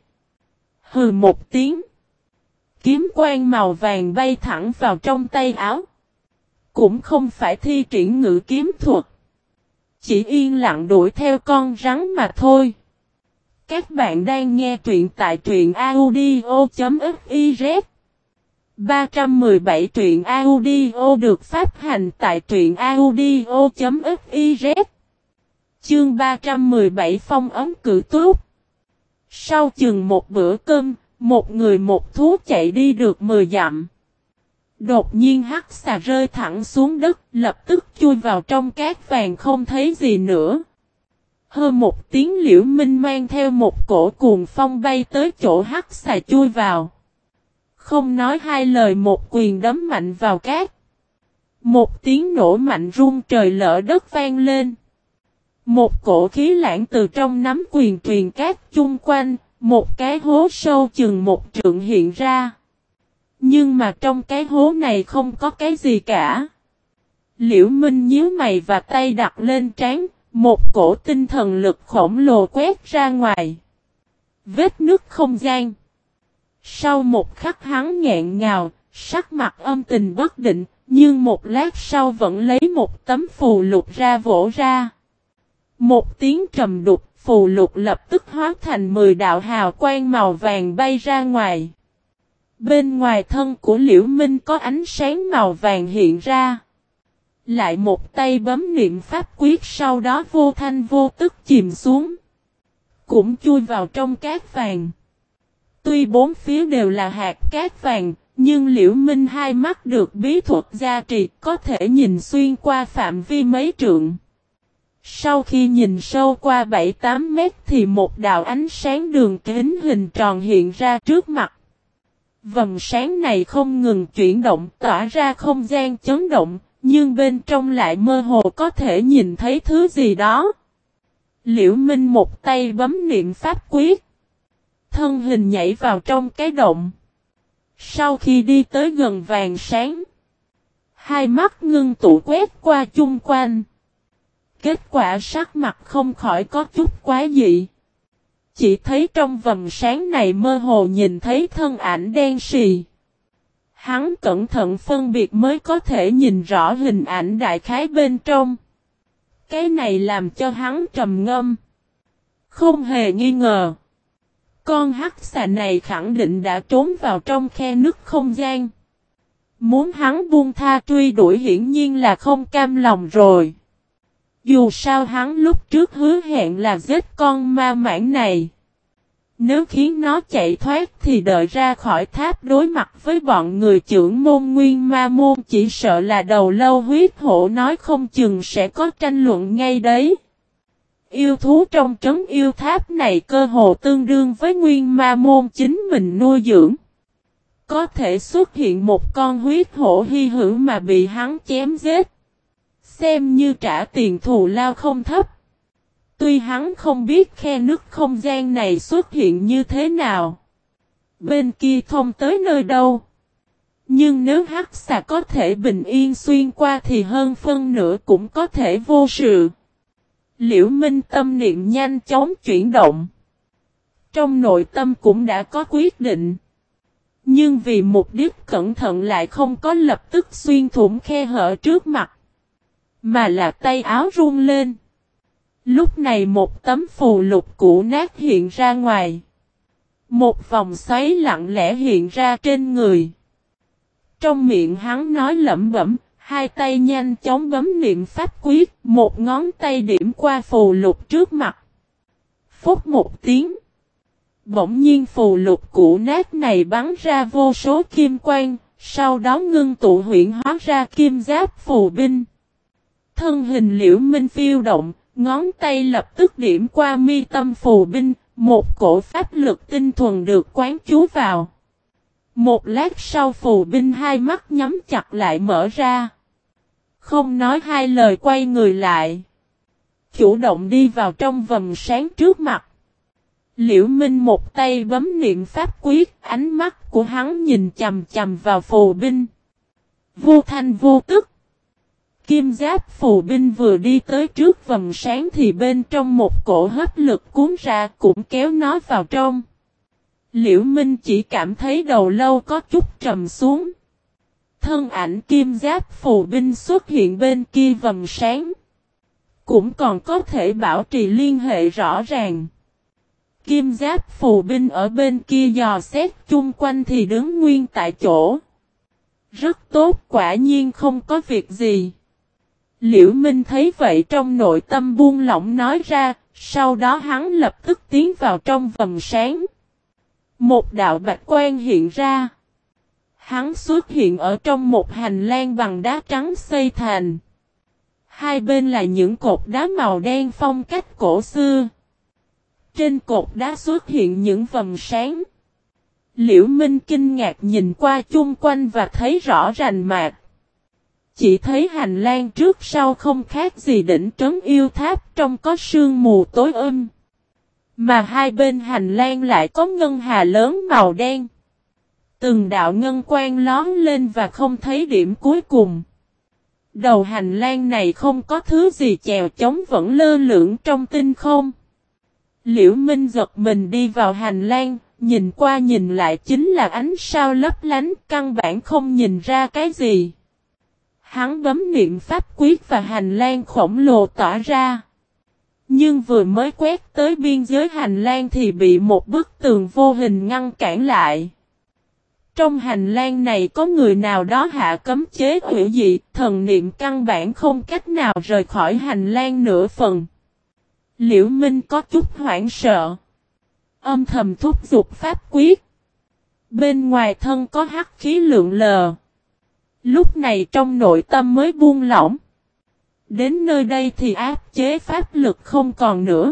Hừ một tiếng. Kiếm quang màu vàng bay thẳng vào trong tay áo. Cũng không phải thi triển ngự kiếm thuật. Chỉ yên lặng đuổi theo con rắn mà thôi. Các bạn đang nghe truyện tại truyện audio.fiz 317 truyện audio được phát hành tại truyện audio.fiz. Chương 317 phong ấm cử túc. Sau chừng một bữa cơm, một người một thú chạy đi được 10 dặm. Đột nhiên hắc xà rơi thẳng xuống đất, lập tức chui vào trong cát vàng không thấy gì nữa. Hơn một tiếng Liễu Minh mang theo một cổ cuồng phong bay tới chỗ hắc xà chui vào. Không nói hai lời một quyền đấm mạnh vào cát. Một tiếng nổ mạnh rung trời lỡ đất vang lên. Một cổ khí lãng từ trong nắm quyền truyền cát chung quanh, một cái hố sâu chừng một trượng hiện ra. Nhưng mà trong cái hố này không có cái gì cả. Liễu Minh nhíu mày và tay đặt lên trán, một cổ tinh thần lực khổng lồ quét ra ngoài. Vết nứt không gian. Sau một khắc hắn nghẹn ngào, sắc mặt âm tình bất định, nhưng một lát sau vẫn lấy một tấm phù lục ra vỗ ra. Một tiếng trầm đục, phù lục lập tức hóa thành 10 đạo hào quang màu vàng bay ra ngoài. Bên ngoài thân của Liễu Minh có ánh sáng màu vàng hiện ra. Lại một tay bấm niệm pháp quyết sau đó vô thanh vô tức chìm xuống. Cũng chui vào trong cát vàng. Tuy bốn phía đều là hạt cát vàng, nhưng Liễu Minh hai mắt được bí thuật gia trì có thể nhìn xuyên qua phạm vi mấy trượng. Sau khi nhìn sâu qua 7-8 mét thì một đạo ánh sáng đường kính hình tròn hiện ra trước mặt. Vầng sáng này không ngừng chuyển động tỏa ra không gian chấn động, nhưng bên trong lại mơ hồ có thể nhìn thấy thứ gì đó. Liễu Minh một tay bấm niệm pháp quyết. Thân hình nhảy vào trong cái động. Sau khi đi tới gần vàng sáng, hai mắt ngưng tụ quét qua chung quanh. Kết quả sắc mặt không khỏi có chút quá dị. Chỉ thấy trong vầng sáng này mơ hồ nhìn thấy thân ảnh đen sì. Hắn cẩn thận phân biệt mới có thể nhìn rõ hình ảnh đại khái bên trong. Cái này làm cho hắn trầm ngâm. Không hề nghi ngờ. Con hắc xà này khẳng định đã trốn vào trong khe nứt không gian. Muốn hắn buông tha truy đuổi hiển nhiên là không cam lòng rồi. Dù sao hắn lúc trước hứa hẹn là giết con ma mãng này. Nếu khiến nó chạy thoát thì đợi ra khỏi tháp đối mặt với bọn người trưởng môn nguyên ma môn chỉ sợ là đầu lâu huyết hổ nói không chừng sẽ có tranh luận ngay đấy. Yêu thú trong trấn yêu tháp này cơ hồ tương đương với nguyên ma môn chính mình nuôi dưỡng. Có thể xuất hiện một con huyết hổ hy hữu mà bị hắn chém giết. Xem như trả tiền thù lao không thấp. Tuy hắn không biết khe nứt không gian này xuất hiện như thế nào. Bên kia thông tới nơi đâu. Nhưng nếu hắc xà có thể bình yên xuyên qua thì hơn phân nửa cũng có thể vô sự. Liễu Minh tâm niệm nhanh chóng chuyển động. Trong nội tâm cũng đã có quyết định. Nhưng vì mục đích cẩn thận lại không có lập tức xuyên thủng khe hở trước mặt. Mà là tay áo run lên. Lúc này một tấm phù lục cũ nát hiện ra ngoài. Một vòng xoáy lặng lẽ hiện ra trên người. Trong miệng hắn nói lẩm bẩm, hai tay nhanh chóng bấm niệm pháp quyết, một ngón tay điểm qua phù lục trước mặt. Phúc một tiếng. Bỗng nhiên phù lục cũ nát này bắn ra vô số kim quang, sau đó ngưng tụ huyễn hóa ra kim giáp phù binh. Thân hình Liễu Minh phiêu động, ngón tay lập tức điểm qua mi tâm phù binh, một cổ pháp lực tinh thuần được quán chú vào. Một lát sau phù binh hai mắt nhắm chặt lại mở ra. Không nói hai lời quay người lại. Chủ động đi vào trong vầng sáng trước mặt. Liễu Minh một tay bấm niệm pháp quyết, ánh mắt của hắn nhìn chằm chằm vào phù binh. Vô thanh vô tức. Kim giáp phù binh vừa đi tới trước vầng sáng thì bên trong một cổ hấp lực cuốn ra cũng kéo nó vào trong. Liễu Minh chỉ cảm thấy đầu lâu có chút trầm xuống. Thân ảnh kim giáp phù binh xuất hiện bên kia vầng sáng. Cũng còn có thể bảo trì liên hệ rõ ràng. Kim giáp phù binh ở bên kia dò xét chung quanh thì đứng nguyên tại chỗ. Rất tốt, quả nhiên không có việc gì. Liễu Minh thấy vậy trong nội tâm buông lỏng nói ra, sau đó hắn lập tức tiến vào trong vầng sáng. Một đạo bạch quang hiện ra. Hắn xuất hiện ở trong một hành lang bằng đá trắng xây thành. Hai bên là những cột đá màu đen phong cách cổ xưa. Trên cột đá xuất hiện những vầng sáng. Liễu Minh kinh ngạc nhìn qua chung quanh và thấy rõ rành mạch. Chỉ thấy hành lang trước sau không khác gì đỉnh trấn yêu tháp, trong có sương mù tối Mà hai bên hành lang lại có ngân hà lớn màu đen. Từng đạo ngân quang lón lên và không thấy điểm cuối cùng. Đầu hành lang này không có thứ gì chèo chống vẫn lơ lửng trong tinh không. Liễu Minh giật mình đi vào hành lang, nhìn qua nhìn lại chính là ánh sao lấp lánh, căn bản không nhìn ra cái gì. Hắn bấm niệm pháp quyết và hành lang khổng lồ tỏa ra. Nhưng vừa mới quét tới biên giới hành lang thì bị một bức tường vô hình ngăn cản lại. Trong hành lang này có người nào đó hạ cấm chế hủy dị, thần niệm căn bản không cách nào rời khỏi hành lang nửa phần. Liễu Minh có chút hoảng sợ. Âm thầm thúc giục pháp quyết. Bên ngoài thân có hắc khí lượn lờ. Lúc này trong nội tâm mới buông lỏng. Đến nơi đây thì áp chế pháp lực không còn nữa.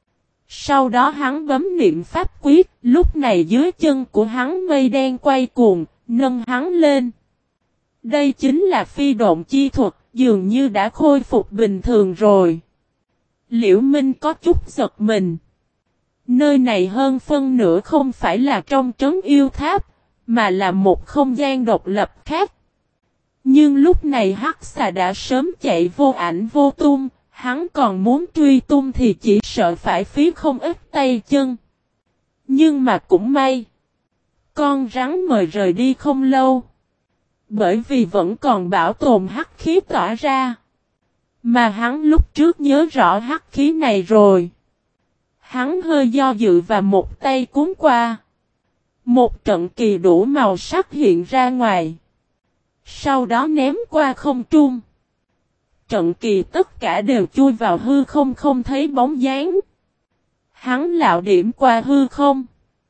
Sau đó hắn bấm niệm pháp quyết, lúc này dưới chân của hắn mây đen quay cuồng, nâng hắn lên. Đây chính là phi độn chi thuật, dường như đã khôi phục bình thường rồi. Liễu Minh có chút giật mình. Nơi này hơn phân nửa không phải là trong trấn yêu tháp, mà là một không gian độc lập khác. Nhưng lúc này hắc xà đã sớm chạy vô ảnh vô tung, hắn còn muốn truy tung thì chỉ sợ phải phí không ít tay chân. Nhưng mà cũng may. Con rắn mời rời đi không lâu. Bởi vì vẫn còn bảo tồn hắc khí tỏa ra. Mà hắn lúc trước nhớ rõ hắc khí này rồi. Hắn hơi do dự và một tay cuốn qua. Một trận kỳ đủ màu sắc hiện ra ngoài. Sau đó ném qua không trung. Trận kỳ tất cả đều chui vào hư không không thấy bóng dáng. Hắn lạo điểm qua hư không.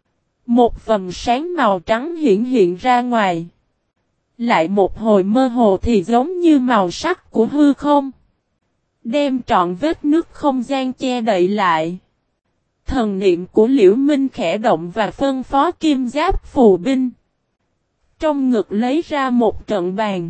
Một vầng sáng màu trắng hiện ra ngoài. Lại một hồi mơ hồ thì giống như màu sắc của hư không. đem trọn vết nứt không gian che đậy lại. Thần niệm của Liễu Minh khẽ động và phân phó kim giáp phù binh. Trong ngực lấy ra một trận bàn.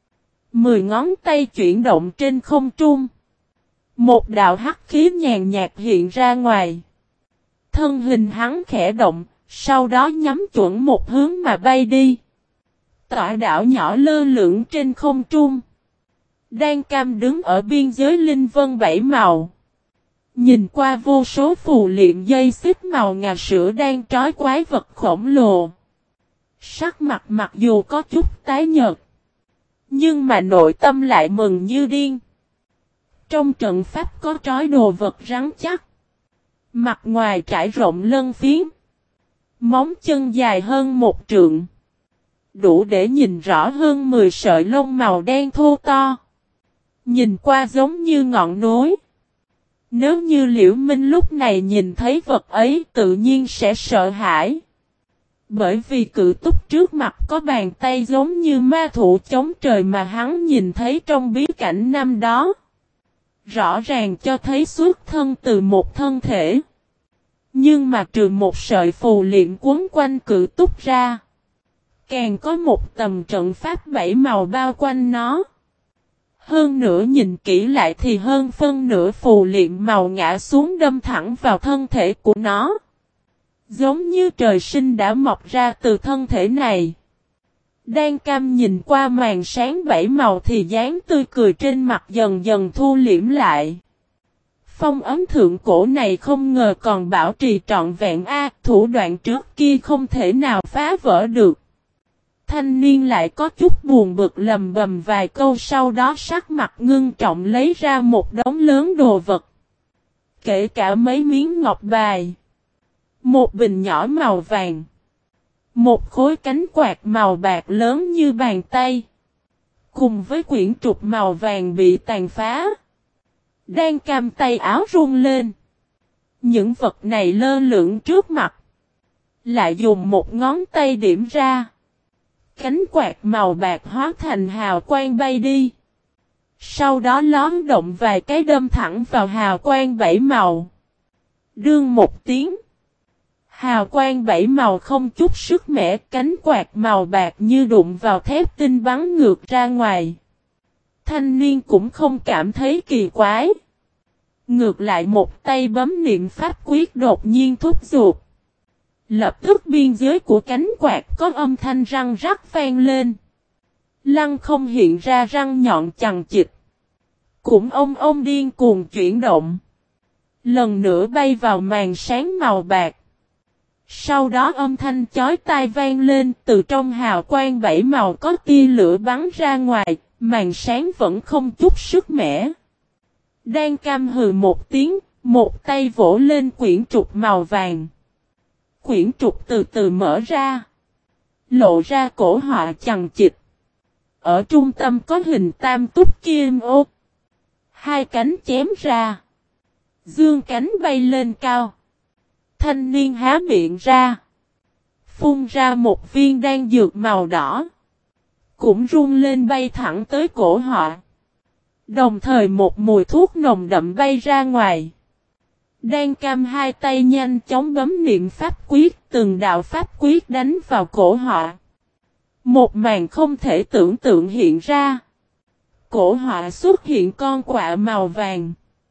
10 ngón tay chuyển động trên không trung. Một đạo hắc khí nhàn nhạt hiện ra ngoài. Thân hình hắn khẽ động, sau đó nhắm chuẩn một hướng mà bay đi. Tọa đảo nhỏ lơ lửng trên không trung. Đan Cam đứng ở biên giới linh vân 7 màu. Nhìn qua vô số phù liệm dây xích màu ngà sữa đang trói quái vật khổng lồ. Sắc mặt mặc dù có chút tái nhợt, nhưng mà nội tâm lại mừng như điên. Trong trận pháp có trói đồ vật rắn chắc. Mặt ngoài trải rộng lân phiến. Móng chân dài hơn 1 trượng. Đủ để nhìn rõ hơn 10 sợi lông màu đen thô to. Nhìn qua giống như ngọn núi. Nếu như Liễu Minh lúc này nhìn thấy vật ấy tự nhiên sẽ sợ hãi. Bởi vì cự túc trước mặt có bàn tay giống như ma thủ chống trời mà hắn nhìn thấy trong bí cảnh năm đó. Rõ ràng cho thấy xuất thân từ một thân thể. Nhưng mà trừ một sợi phù liệm quấn quanh cự túc ra. Càng có một tầm trận pháp 7 màu bao quanh nó. Hơn nữa nhìn kỹ lại thì hơn phân nửa phù liệm màu ngã xuống đâm thẳng vào thân thể của nó. Giống như trời sinh đã mọc ra từ thân thể này. Đan Cam nhìn qua màn sáng 7 màu thì dáng tươi cười trên mặt dần dần thu liễm lại. Phong ấn thượng cổ này không ngờ còn bảo trì trọn vẹn thủ đoạn trước kia không thể nào phá vỡ được. Thanh niên lại có chút buồn bực lầm bầm vài câu sau đó sắc mặt ngưng trọng lấy ra một đống lớn đồ vật. Kể cả mấy miếng ngọc bài. Một bình nhỏ màu vàng. Một khối cánh quạt màu bạc lớn như bàn tay. Cùng với quyển trục màu vàng bị tàn phá. Đan Cam tay áo run lên. Những vật này lơ lửng trước mặt. Lại dùng một ngón tay điểm ra. Cánh quạt màu bạc hóa thành hào quang bay đi. Sau đó lón động vài cái đâm thẳng vào hào quang 7 màu. Đương một tiếng. Hào quang 7 màu không chút sức mẻ, cánh quạt màu bạc như đụng vào thép tinh bắn ngược ra ngoài. Thanh niên cũng không cảm thấy kỳ quái. Ngược lại một tay bấm niệm pháp quyết đột nhiên thúc giục. Lập tức biên giới của cánh quạt có âm thanh răng rắc vang lên. Lăng không hiện ra răng nhọn chằng chịt. Cũng ông điên cuồng chuyển động. Lần nữa bay vào màn sáng màu bạc. Sau đó âm thanh chói tai vang lên từ trong hào quang 7 màu có tia lửa bắn ra ngoài, màn sáng vẫn không chút sức mẻ. Đan Cam hừ một tiếng, một tay vỗ lên quyển trục màu vàng. Quyển trục từ từ mở ra. Lộ ra cổ họa chằng chịt. Ở trung tâm có hình tam túc kim ô. Hai cánh chém ra. Dương cánh bay lên cao. Thanh niên há miệng ra. Phun ra một viên đan dược màu đỏ. Cũng rung lên bay thẳng tới cổ họa. Đồng thời một mùi thuốc nồng đậm bay ra ngoài. Đan Cam hai tay nhanh chóng bấm niệm pháp quyết, từng đạo pháp quyết đánh vào cổ họa. Một màn không thể tưởng tượng hiện ra. Cổ họa xuất hiện con quạ màu vàng.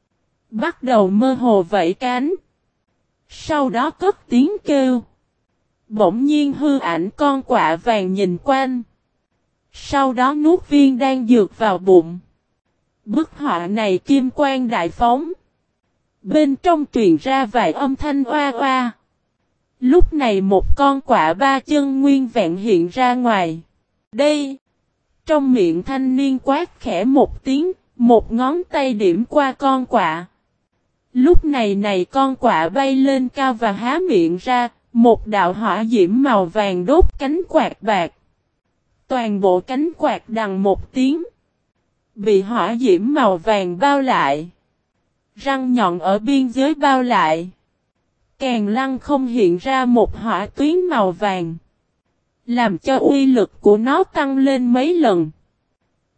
Bắt đầu mơ hồ vẫy cánh. Sau đó cất tiếng kêu. Bỗng nhiên hư ảnh con quạ vàng nhìn quanh. Sau đó nuốt viên đan dược vào bụng. Bức họa này kim quang đại phóng. Bên trong truyền ra vài âm thanh oa oa. Lúc này một con quạ ba chân nguyên vẹn hiện ra ngoài. Đây! Trong miệng thanh niên quát khẽ một tiếng, một ngón tay điểm qua con quạ. Lúc này con quạ bay lên cao và há miệng ra, một đạo hỏa diễm màu vàng đốt cánh quạt bạc. Toàn bộ cánh quạt đằng một tiếng. Bị hỏa diễm màu vàng bao lại. Răng nhọn ở biên giới bao lại. Càng lăng không hiện ra một hỏa tuyến màu vàng. Làm cho uy lực của nó tăng lên mấy lần.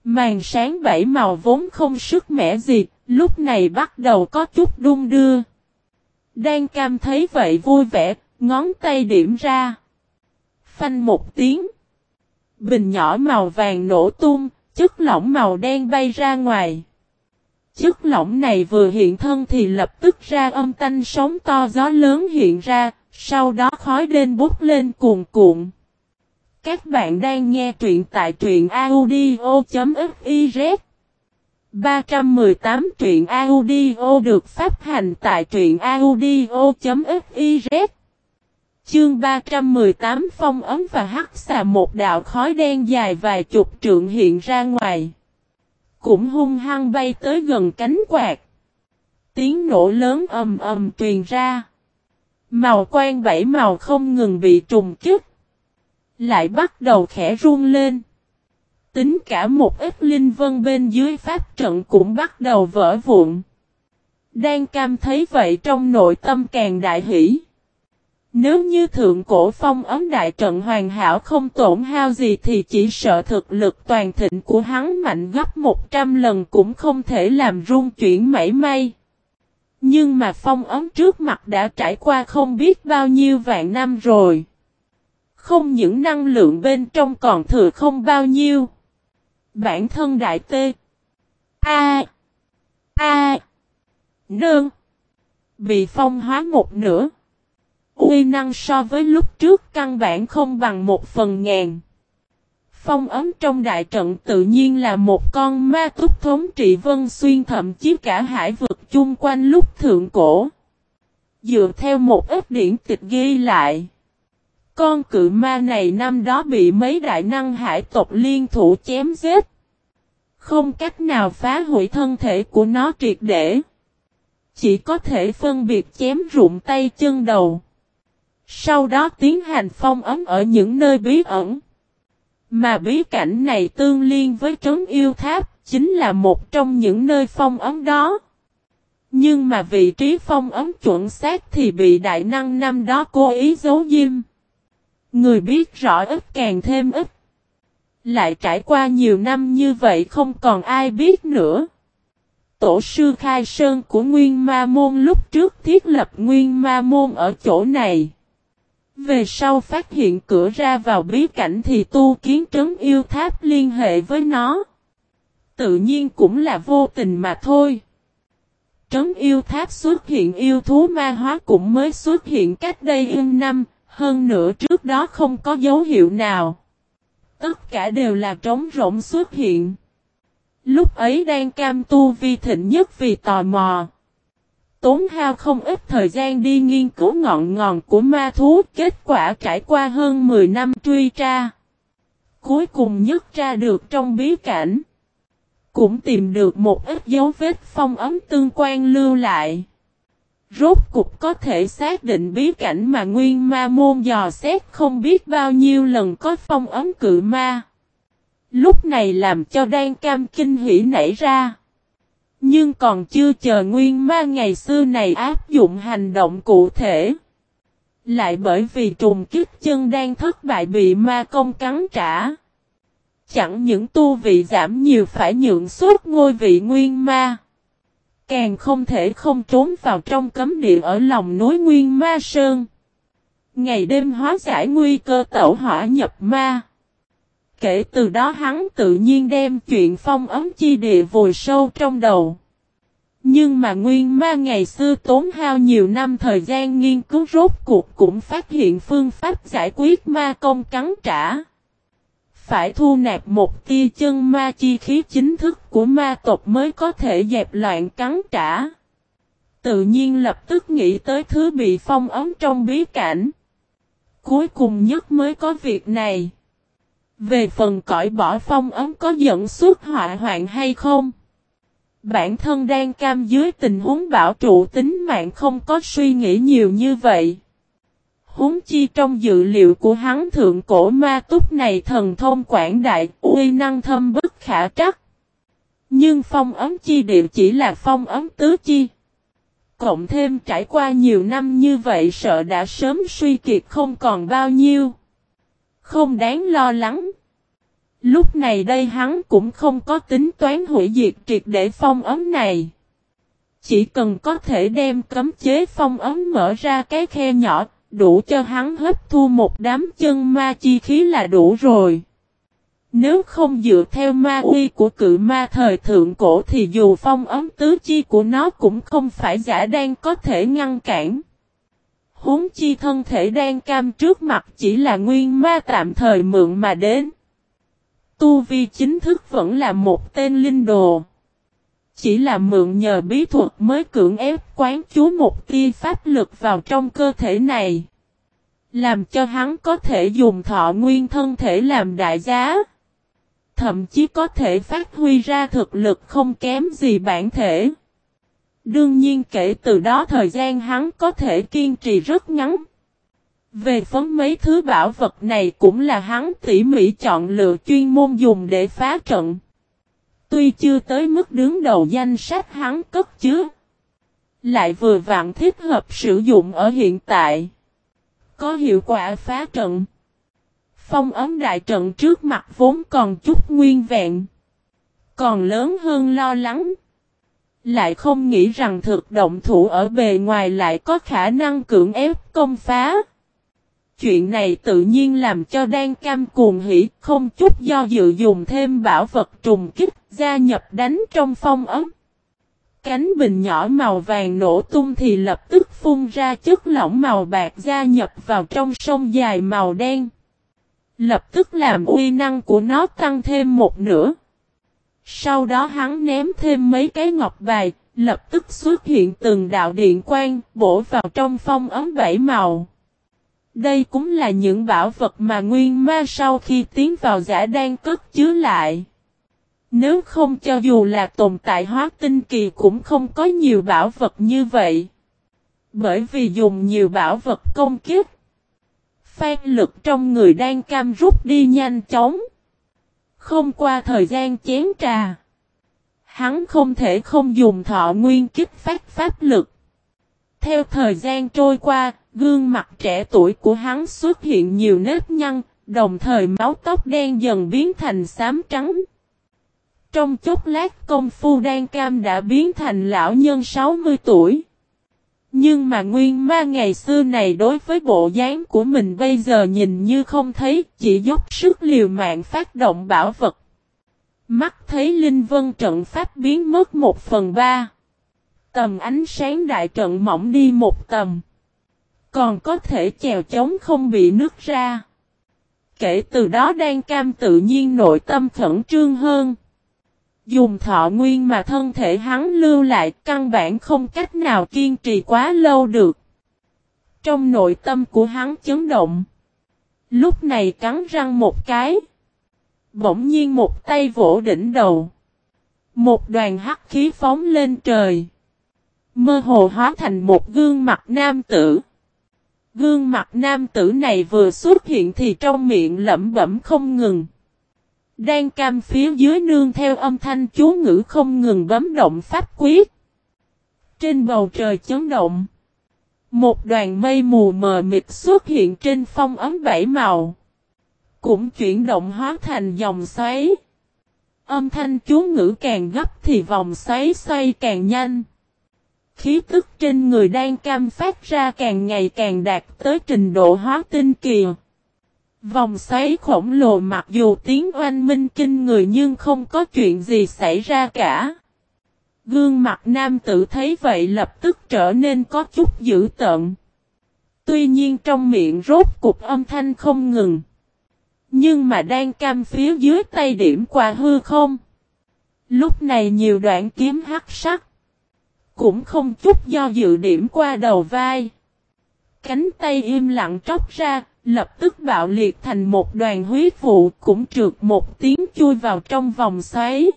Màn sáng bảy màu vốn không sức mẻ gì, lúc này bắt đầu có chút đung đưa. Đan Cam thấy vậy vui vẻ, ngón tay điểm ra. Phanh một tiếng. Bình nhỏ màu vàng nổ tung, chất lỏng màu đen bay ra ngoài. Chất lỏng này vừa hiện thân thì lập tức ra âm thanh sóng to gió lớn hiện ra, sau đó khói đen bút lên cuồn cuộn. Các bạn đang nghe truyện tại truyện audio.fiz 318 truyện audio được phát hành tại truyện audio.fiz. Chương 318 phong ấm và hắc xà, một đạo khói đen dài vài chục trượng hiện ra ngoài. Cũng hung hăng bay tới gần cánh quạt. Tiếng nổ lớn ầm ầm truyền ra. Màu quang bảy màu không ngừng bị trùng kích. Lại bắt đầu khẽ run lên. Tính cả một ít linh vân bên dưới pháp trận cũng bắt đầu vỡ vụn. Đan Cam thấy vậy trong nội tâm càng đại hỷ. Nếu như thượng cổ phong ấm đại trận hoàn hảo không tổn hao gì thì chỉ sợ thực lực toàn thịnh của hắn mạnh gấp 100 lần cũng không thể làm rung chuyển mảy may. Nhưng mà phong ấm trước mặt đã trải qua không biết bao nhiêu vạn năm rồi. Không những năng lượng bên trong còn thừa không bao nhiêu. Bản thân đại tê. Nương. Bị phong hóa một nửa. Uy năng so với lúc trước căn bản không bằng 1/1000. Phong ấm trong đại trận tự nhiên là một con ma túc thống trị Vân Xuyên, thậm chí cả hải vực chung quanh lúc thượng cổ. Dựa theo một ít điển tịch ghi lại, con cự ma này năm đó bị mấy đại năng hải tộc liên thủ chém giết. Không cách nào phá hủy thân thể của nó triệt để. Chỉ có thể phân biệt chém rụng tay chân đầu. Sau đó tiến hành phong ấm ở những nơi bí ẩn. Mà bí cảnh này tương liên với trấn yêu tháp, chính là một trong những nơi phong ấm đó. Nhưng mà vị trí phong ấm chuẩn xác thì bị đại năng năm đó cố ý giấu diêm. Người biết rõ ít càng thêm ít. Lại trải qua nhiều năm như vậy không còn ai biết nữa. Tổ sư Khai Sơn của Nguyên Ma Môn lúc trước thiết lập Nguyên Ma Môn ở chỗ này. Về sau phát hiện cửa ra vào bí cảnh thì tu kiến trấn yêu tháp liên hệ với nó. Tự nhiên cũng là vô tình mà thôi. Trấn yêu tháp xuất hiện yêu thú ma hóa cũng mới xuất hiện cách đây yên năm, hơn nữa trước đó không có dấu hiệu nào. Tất cả đều là trống rỗng xuất hiện. Lúc ấy Đan Cam tu vi thịnh nhất vì tò mò. Tốn hao không ít thời gian đi nghiên cứu ngọn ngọn của ma thú, kết quả trải qua hơn 10 năm truy tra. Cuối cùng nhất ra được trong bí cảnh. Cũng tìm được một ít dấu vết phong ấm tương quan lưu lại. Rốt cục có thể xác định bí cảnh mà Nguyên Ma Môn dò xét không biết bao nhiêu lần có phong ấm cự ma. Lúc này làm cho Đan Cam kinh hỉ nảy ra. Nhưng còn chưa chờ Nguyên Ma ngày xưa này áp dụng hành động cụ thể. Lại bởi vì trùng kích chân đang thất bại bị ma công cắn trả. Chẳng những tu vị giảm nhiều phải nhượng suốt ngôi vị Nguyên Ma. Càng không thể không trốn vào trong cấm địa ở lòng núi Nguyên Ma Sơn. Ngày đêm hóa giải nguy cơ tẩu hỏa nhập ma. Kể từ đó hắn tự nhiên đem chuyện phong ấm chi địa vùi sâu trong đầu. Nhưng mà Nguyên Ma ngày xưa tốn hao nhiều năm thời gian nghiên cứu rốt cuộc cũng phát hiện phương pháp giải quyết ma công cắn trả. Phải thu nạp một tia chân ma chi khí chính thức của ma tộc mới có thể dẹp loạn cắn trả. Tự nhiên lập tức nghĩ tới thứ bị phong ấm trong bí cảnh. Cuối cùng nhất mới có việc này. Về phần cõi bỏ phong ấm có dẫn xuất họa hoạn hay không? Bản thân Đan Cam dưới tình huống bảo trụ tính mạng không có suy nghĩ nhiều như vậy. Huống chi trong dự liệu của hắn thượng cổ ma túc này thần thông quảng đại, uy năng thâm bất khả trắc. Nhưng phong ấm chi địa chỉ là phong ấm tứ chi. Cộng thêm trải qua nhiều năm như vậy sợ đã sớm suy kiệt không còn bao nhiêu. Không đáng lo lắng. Lúc này đây hắn cũng không có tính toán hủy diệt triệt để phong ấn này. Chỉ cần có thể đem cấm chế phong ấn mở ra cái khe nhỏ, đủ cho hắn hấp thu một đám chân ma chi khí là đủ rồi. Nếu không dựa theo ma uy của cự ma thời thượng cổ thì dù phong ấn tứ chi của nó cũng không phải giả đan có thể ngăn cản. Huống chi thân thể đan cam trước mặt chỉ là nguyên ma tạm thời mượn mà đến. Tu vi chính thức vẫn là một tên linh đồ. Chỉ là mượn nhờ bí thuật mới cưỡng ép quán chú một tia pháp lực vào trong cơ thể này. Làm cho hắn có thể dùng thọ nguyên thân thể làm đại giá. Thậm chí có thể phát huy ra thực lực không kém gì bản thể. Đương nhiên kể từ đó thời gian hắn có thể kiên trì rất ngắn. Về phần mấy thứ bảo vật này cũng là hắn tỉ mỉ chọn lựa chuyên môn dùng để phá trận. Tuy chưa tới mức đứng đầu danh sách hắn cất chứa, lại vừa vặn thích hợp sử dụng ở hiện tại. Có hiệu quả phá trận. Phong ấn đại trận trước mặt vốn còn chút nguyên vẹn. Còn lớn hơn lo lắng. Lại không nghĩ rằng thực động thủ ở bề ngoài lại có khả năng cưỡng ép công phá. Chuyện này tự nhiên làm cho Đan Cam cuồng hỉ, không chút do dự dùng thêm bảo vật trùng kích, gia nhập đánh trong phong ấn. Cánh bình nhỏ màu vàng nổ tung thì lập tức phun ra chất lỏng màu bạc gia nhập vào trong sông dài màu đen. Lập tức làm uy năng của nó tăng thêm một nửa. Sau đó hắn ném thêm mấy cái ngọc bài, lập tức xuất hiện từng đạo điện quang bổ vào trong phong ấn bảy màu. Đây cũng là những bảo vật mà nguyên ma sau khi tiến vào giả đan cất chứa lại. Nếu không cho dù là tồn tại hóa tinh kỳ cũng không có nhiều bảo vật như vậy. Bởi vì dùng nhiều bảo vật công kích, phan lực trong người Đan Cam rút đi nhanh chóng. Không qua thời gian chén trà, hắn không thể không dùng thọ nguyên kích phát pháp lực. Theo thời gian trôi qua, gương mặt trẻ tuổi của hắn xuất hiện nhiều nếp nhăn, đồng thời máu tóc đen dần biến thành xám trắng. Trong chốc lát công phu Đan Cam đã biến thành lão nhân 60 tuổi. Nhưng mà nguyên ma ngày xưa này đối với bộ dáng của mình bây giờ nhìn như không thấy, chỉ dốc sức liều mạng phát động bảo vật. Mắt thấy linh vân trận pháp biến mất 1/3. Tầm ánh sáng đại trận mỏng đi một tầm. Còn có thể chèo chống không bị nứt ra. Kể từ đó Đan Cam tự nhiên nội tâm khẩn trương hơn. Dùng thọ nguyên mà thân thể hắn lưu lại căn bản không cách nào kiên trì quá lâu được. Trong nội tâm của hắn chấn động. Lúc này cắn răng một cái. Bỗng nhiên một tay vỗ đỉnh đầu. Một đoàn hắc khí phóng lên trời. Mơ hồ hóa thành một gương mặt nam tử. Gương mặt nam tử này vừa xuất hiện thì trong miệng lẩm bẩm không ngừng. Đan Cam phía dưới nương theo âm thanh chú ngữ không ngừng bấm động pháp quyết. Trên bầu trời chấn động. Một đoàn mây mù mờ mịt xuất hiện trên phong ấn bảy màu. Cũng chuyển động hóa thành dòng xoáy. Âm thanh chú ngữ càng gấp thì vòng xoáy xoay càng nhanh. Khí tức trên người Đan Cam phát ra càng ngày càng đạt tới trình độ hóa tinh kỳ. Vòng xoáy khổng lồ mặc dù tiếng oanh minh kinh người nhưng không có chuyện gì xảy ra cả. Gương mặt nam tử thấy vậy lập tức trở nên có chút dữ tợn. Tuy nhiên trong miệng rốt cục âm thanh không ngừng. Nhưng mà Đan Cam phía dưới tay điểm qua hư không. Lúc này nhiều đoạn kiếm hắc sắc. Cũng không chút do dự điểm qua đầu vai. Cánh tay im lặng tróc ra, lập tức bạo liệt thành một đoàn huyết vụ cũng trượt một tiếng chui vào trong vòng xoáy.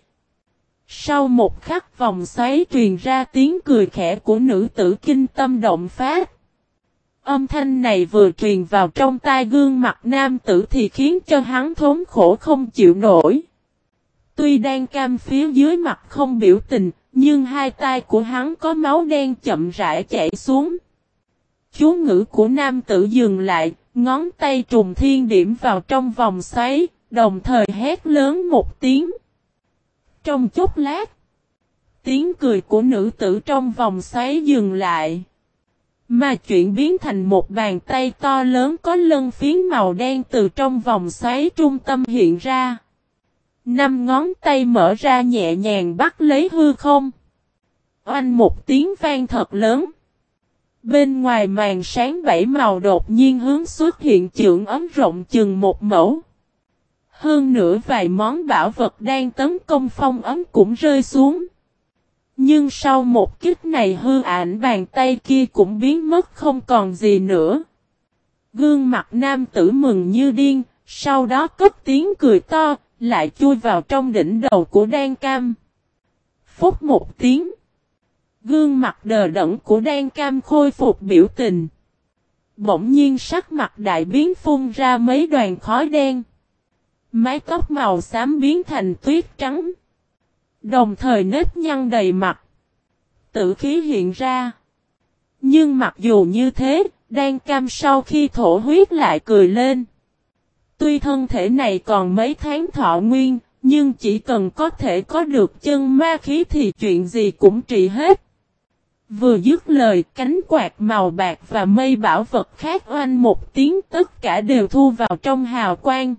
Sau một khắc vòng xoáy truyền ra tiếng cười khẽ của nữ tử kinh tâm động phát. Âm thanh này vừa truyền vào trong tai gương mặt nam tử thì khiến cho hắn thốn khổ không chịu nổi. Tuy Đan Cam phía dưới mặt không biểu tình, nhưng hai tay của hắn có máu đen chậm rãi chảy xuống. Chú ngữ của nam tử dừng lại, ngón tay trùng thiên điểm vào trong vòng xoáy, đồng thời hét lớn một tiếng. Trong chốc lát, tiếng cười của nữ tử trong vòng xoáy dừng lại. Mà chuyển biến thành một bàn tay to lớn có lân phiến màu đen từ trong vòng xoáy trung tâm hiện ra. 5 ngón tay mở ra nhẹ nhàng bắt lấy hư không. Oanh một tiếng vang thật lớn. Bên ngoài màn sáng 7 màu đột nhiên hướng xuất hiện chưởng ấm rộng chừng 1 mẫu. Hơn nữa vài món bảo vật đang tấn công phong ấm cũng rơi xuống. Nhưng sau một kích này hư ảnh bàn tay kia cũng biến mất không còn gì nữa. Gương mặt nam tử mừng như điên, sau đó cất tiếng cười to, lại chui vào trong đỉnh đầu của Đan Cam. Phút một tiếng. Gương mặt đờ đẫn của Đan Cam khôi phục biểu tình. Bỗng nhiên sắc mặt đại biến phun ra mấy đoàn khói đen. Mái tóc màu xám biến thành tuyết trắng. Đồng thời nếp nhăn đầy mặt. Tử khí hiện ra. Nhưng mặc dù như thế, Đan Cam sau khi thổ huyết lại cười lên. Tuy thân thể này còn mấy tháng thọ nguyên, nhưng chỉ cần có thể có được chân ma khí thì chuyện gì cũng trị hết. Vừa dứt lời, cánh quạt màu bạc và mây bảo vật khác oanh một tiếng tất cả đều thu vào trong hào quang.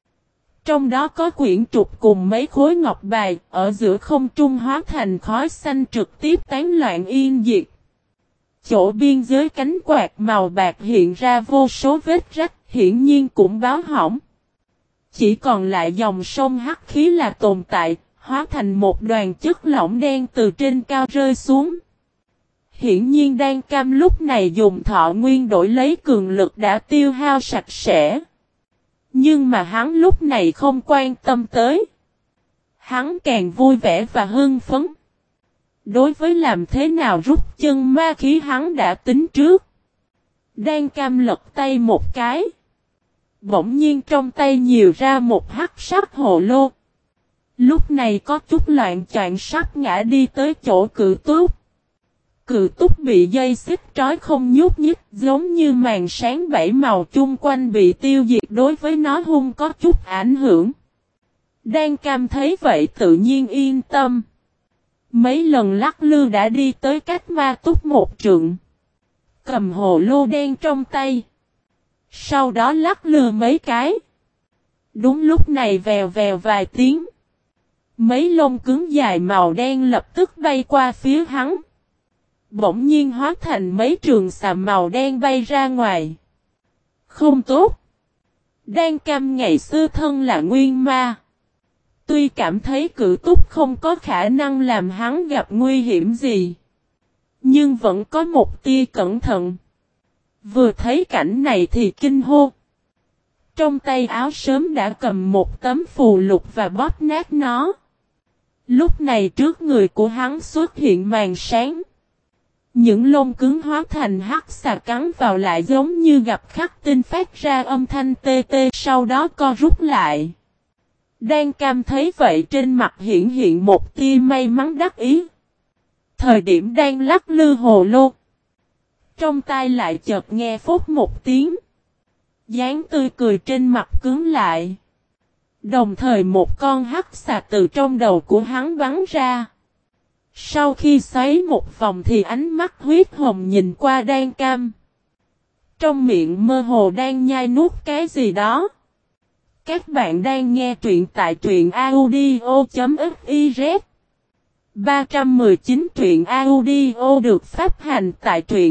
Trong đó có quyển trục cùng mấy khối ngọc bài, ở giữa không trung hóa thành khói xanh trực tiếp tán loạn yên diệt. Chỗ biên giới cánh quạt màu bạc hiện ra vô số vết rách, hiển nhiên cũng báo hỏng. Chỉ còn lại dòng sông hắc khí là tồn tại, hóa thành một đoàn chất lỏng đen từ trên cao rơi xuống. Hiển nhiên Đan Cam lúc này dùng thọ nguyên đổi lấy cường lực đã tiêu hao sạch sẽ. Nhưng mà hắn lúc này không quan tâm tới. Hắn càng vui vẻ và hưng phấn. Đối với làm thế nào rút chân ma khí hắn đã tính trước. Đan Cam lật tay một cái. Bỗng nhiên trong tay nhiều ra một hắc sắc hồ lô. Lúc này có chút loạn choạng sắp ngã đi tới chỗ Cự Túc. Cự Túc bị dây xích trói không nhúc nhích, giống như màn sáng 7 màu chung quanh bị tiêu diệt, đối với nó hung có chút ảnh hưởng. Đan Cam thấy vậy tự nhiên yên tâm. Mấy lần lắc lư đã đi tới cách ma túc một trượng. Cầm hồ lô đen trong tay. Sau đó lắc lư mấy cái. Đúng lúc này vèo vèo vài tiếng. Mấy lông cứng dài màu đen lập tức bay qua phía hắn. Bỗng nhiên hóa thành mấy trường xà màu đen bay ra ngoài. Không tốt. Đan Cam ngày xưa thân là nguyên ma. Tuy cảm thấy Cự Túc không có khả năng làm hắn gặp nguy hiểm gì. Nhưng vẫn có một tia cẩn thận. Vừa thấy cảnh này thì kinh hô. Trong tay áo sớm đã cầm một tấm phù lục và bóp nát nó. Lúc này trước người của hắn xuất hiện màn sáng. Những lông cứng hóa thành hắc xà cắn vào lại giống như gặp khắc tinh phát ra âm thanh tê tê, sau đó co rút lại. Đan Cam thấy vậy trên mặt hiện một tia may mắn đắc ý. Thời điểm đang lắc lư hồ lô. Trong tai lại chợt nghe phốt một tiếng. Dáng tươi cười trên mặt cứng lại. Đồng thời một con hắc xà từ trong đầu của hắn bắn ra. Sau khi xoáy một vòng thì ánh mắt huyết hồng nhìn qua Đan Cam. Trong miệng mơ hồ đang nhai nuốt cái gì đó. Các bạn đang nghe truyện tại truyện audio.fiz 319 truyện audio được phát hành tại truyện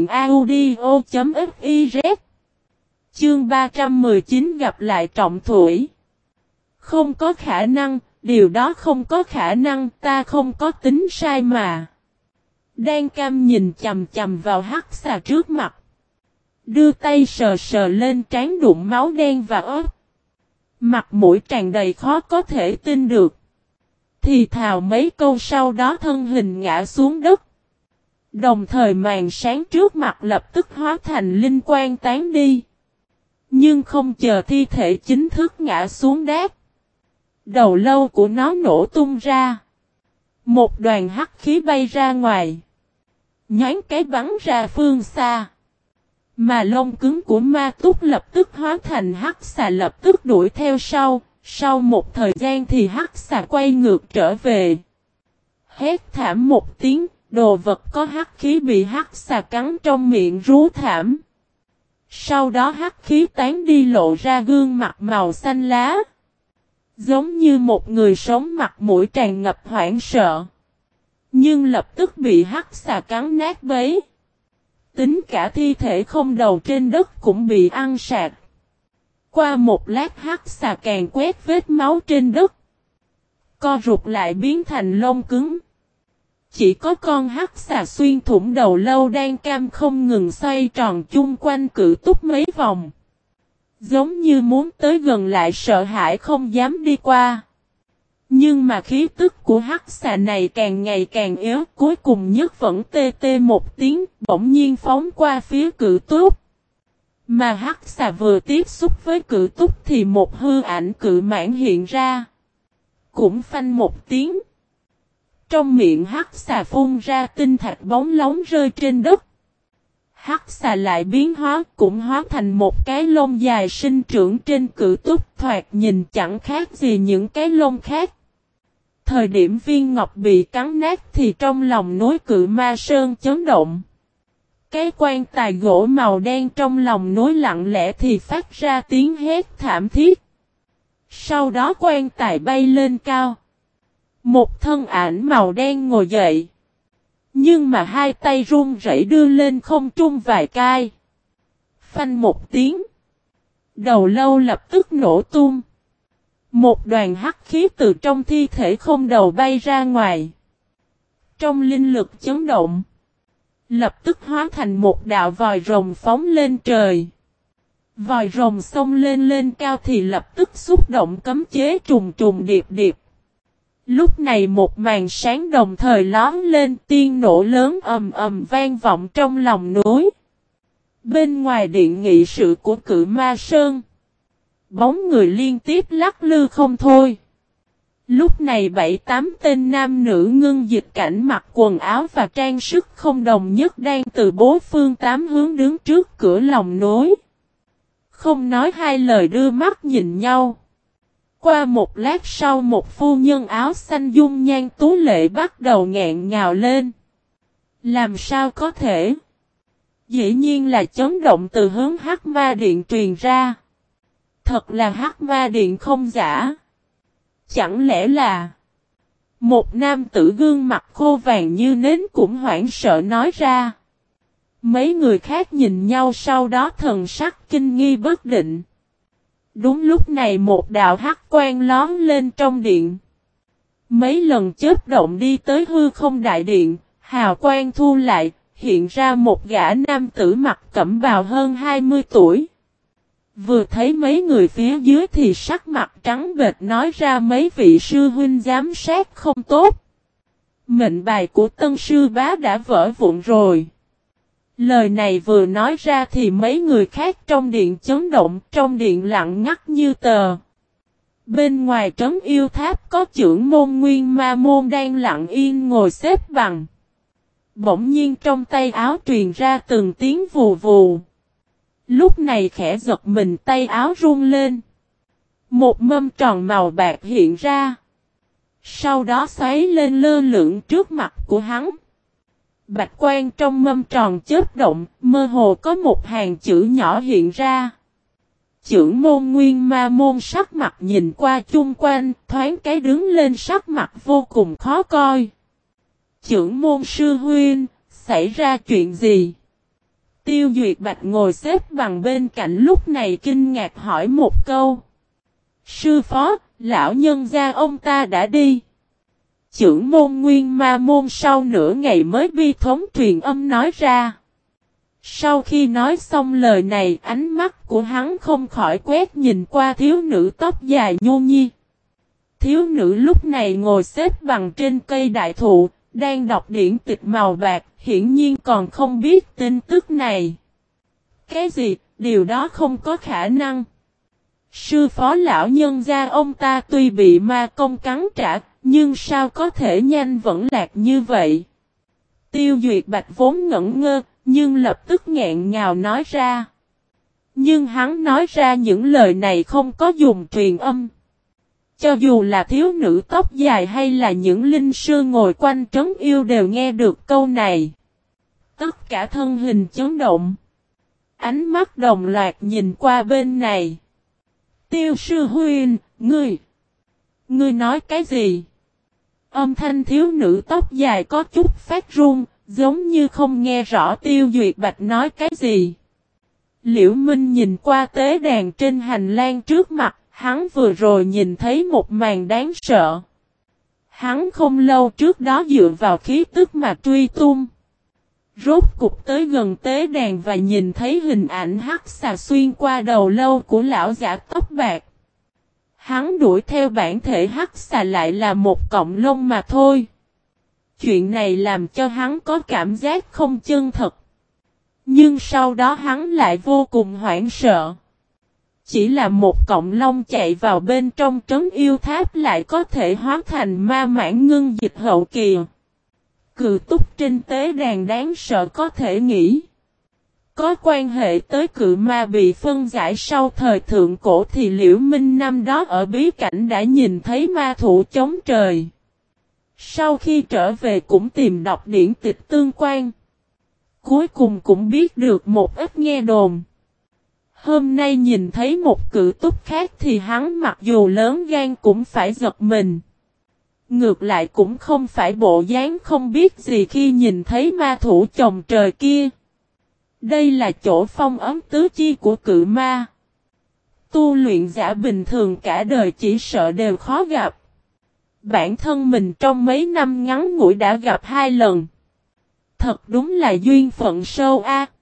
audio.fiz. Chương 319 gặp lại Trọng Thủy. Không có khả năng, điều đó không có khả năng, ta không có tính sai mà. Đan Cam nhìn chầm chầm vào hắc xà trước mặt. Đưa tay sờ sờ lên trán đụng máu đen và ớt. Mặt mũi tràn đầy khó có thể tin được. Thì thào mấy câu sau đó thân hình ngã xuống đất. Đồng thời màn sáng trước mặt lập tức hóa thành linh quang tán đi. Nhưng không chờ thi thể chính thức ngã xuống đát. Đầu lâu của nó nổ tung ra. Một đoàn hắc khí bay ra ngoài. Nhoáng cái bắn ra phương xa. Mà lông cứng của ma túc lập tức hóa thành hắc xà lập tức đuổi theo sau. sau một thời gian thì hắc xà quay ngược trở về. Hét thảm một tiếng, đồ vật có hắc khí bị hắc xà cắn trong miệng rú thảm. Sau đó hắc khí tán đi lộ ra gương mặt màu xanh lá. Giống như một người sống mặt mũi tràn ngập hoảng sợ. Nhưng lập tức bị hắc xà cắn nát bấy. Tính cả thi thể không đầu trên đất cũng bị ăn sạch. Qua một lát hắc xà càng quét vết máu trên đất. Co rụt lại biến thành lông cứng. Chỉ có con hắc xà xuyên thủng đầu lâu đang cam không ngừng xoay tròn chung quanh cự túc mấy vòng. Giống như muốn tới gần lại sợ hãi không dám đi qua. Nhưng mà khí tức của hắc xà này càng ngày càng yếu, cuối cùng nhất vẫn tê tê một tiếng, bỗng nhiên phóng qua phía cự túc. Mà hắc xà vừa tiếp xúc với cự túc thì một hư ảnh cự mãn hiện ra. Cũng phanh một tiếng. Trong miệng hắc xà phun ra tinh thạch bóng lóng rơi trên đất. Hắc xà lại biến hóa, cũng hóa thành một cái lông dài sinh trưởng trên cự túc, thoạt nhìn chẳng khác gì những cái lông khác. Thời điểm viên ngọc bị cắn nát thì trong lòng núi Cự Ma Sơn chấn động. Cái quan tài gỗ màu đen trong lòng núi lặng lẽ thì phát ra tiếng hét thảm thiết. Sau đó quan tài bay lên cao. Một thân ảnh màu đen ngồi dậy. Nhưng mà hai tay run rẩy đưa lên không trung vài cai. Phanh một tiếng. Đầu lâu lập tức nổ tung. Một đoàn hắc khí từ trong thi thể không đầu bay ra ngoài. Trong linh lực chấn động. Lập tức hóa thành một đạo vòi rồng phóng lên trời. Vòi rồng xông lên cao thì lập tức xúc động cấm chế trùng trùng điệp điệp. Lúc này một màn sáng đồng thời lóm lên, tiên nổ lớn ầm ầm vang vọng trong lòng núi. Bên ngoài điện nghị sự của Cự Ma Sơn, bóng người liên tiếp lắc lư không thôi. Lúc này 7-8 tên nam nữ ngưng dịch cảnh mặc quần áo và trang sức không đồng nhất đang từ bốn phương tám hướng đứng trước cửa lòng núi. Không nói hai lời đưa mắt nhìn nhau. Qua một lát sau một phu nhân áo xanh dung nhan tú lệ bắt đầu nghẹn ngào lên. Làm sao có thể? Dĩ nhiên là chấn động từ hướng Hắc Ma Điện truyền ra. Thật là Hắc Ma Điện không giả. Chẳng lẽ là một nam tử gương mặt khô vàng như nến cũng hoảng sợ nói ra. Mấy người khác nhìn nhau sau đó thần sắc kinh nghi bất định. Đúng lúc này một đạo hắc quang lóm lên trong điện. Mấy lần chớp động đi tới hư không đại điện, hào quang thu lại, hiện ra một gã nam tử mặc cẩm bào hơn 20 tuổi. Vừa thấy mấy người phía dưới thì sắc mặt trắng bệch nói ra mấy vị sư huynh giám sát không tốt. Mệnh bài của tân sư bá đã vỡ vụn rồi. Lời này vừa nói ra thì mấy người khác trong điện chấn động, trong điện lặng ngắt như tờ. Bên ngoài trấn yêu tháp có trưởng môn Nguyên Ma Môn đang lặng yên ngồi xếp bằng. Bỗng nhiên trong tay áo truyền ra từng tiếng vù vù. Lúc này khẽ giật mình tay áo run lên. Một mâm tròn màu bạc hiện ra. Sau đó xoáy lên lơ lửng trước mặt của hắn. Bạch quan trong mâm tròn chớp động, mơ hồ có một hàng chữ nhỏ hiện ra. Chưởng môn Nguyên Ma Môn sắc mặt nhìn qua chung quanh, thoáng cái đứng lên sắc mặt vô cùng khó coi. Chưởng môn sư huynh, xảy ra chuyện gì? Tiêu Duyệt Bạch ngồi xếp bằng bên cạnh lúc này kinh ngạc hỏi một câu. Sư phó, lão nhân gia ông ta đã đi. Chưởng môn Nguyên Ma Môn sau nửa ngày mới bi thống truyền âm nói ra. Sau khi nói xong lời này, ánh mắt của hắn không khỏi quét nhìn qua thiếu nữ tóc dài nhu nhi. Thiếu nữ lúc này ngồi xếp bằng trên cây đại thụ, đang đọc điển tịch màu bạc, hiển nhiên còn không biết tin tức này. Cái gì, điều đó không có khả năng. Sư phó lão nhân gia ông ta tuy bị ma công cắn trả, nhưng sao có thể nhanh vẫn lạc như vậy? Tiêu Duyệt Bạch vốn ngẩn ngơ, nhưng lập tức nghẹn ngào nói ra. Nhưng hắn nói ra những lời này không có dùng truyền âm. Cho dù là thiếu nữ tóc dài hay là những linh sư ngồi quanh trấn yêu đều nghe được câu này. Tất cả thân hình chấn động. Ánh mắt đồng loạt nhìn qua bên này. Tiêu sư huynh, ngươi nói cái gì? Âm thanh thiếu nữ tóc dài có chút phát run, giống như không nghe rõ Tiêu Duyệt Bạch nói cái gì. Liễu Minh nhìn qua tế đàn trên hành lang trước mặt, hắn vừa rồi nhìn thấy một màn đáng sợ. Hắn không lâu trước đó dựa vào khí tức mà truy tung. Rốt cục tới gần tế đàn và nhìn thấy hình ảnh hắc xà xuyên qua đầu lâu của lão giả tóc bạc. Hắn đuổi theo bản thể hắc xà lại là một cọng lông mà thôi. Chuyện này làm cho hắn có cảm giác không chân thật. Nhưng sau đó hắn lại vô cùng hoảng sợ. Chỉ là một cọng lông chạy vào bên trong trấn yêu tháp lại có thể hóa thành ma mãn ngưng dịch hậu kỳ. Cự túc trên tế đàn đáng sợ có thể nghĩ. Có quan hệ tới cự ma bị phân giải sau thời thượng cổ thì Liễu Minh năm đó ở bí cảnh đã nhìn thấy ma thủ chống trời. Sau khi trở về cũng tìm đọc điển tịch tương quan. Cuối cùng cũng biết được một ít nghe đồn. Hôm nay nhìn thấy một cự túc khác thì hắn mặc dù lớn gan cũng phải giật mình. Ngược lại cũng không phải bộ dáng không biết gì khi nhìn thấy ma thủ chồng trời kia. Đây là chỗ phong ấm tứ chi của cự ma. Tu luyện giả bình thường cả đời chỉ sợ đều khó gặp. Bản thân mình trong mấy năm ngắn ngủi đã gặp 2 lần. Thật đúng là duyên phận sâu a.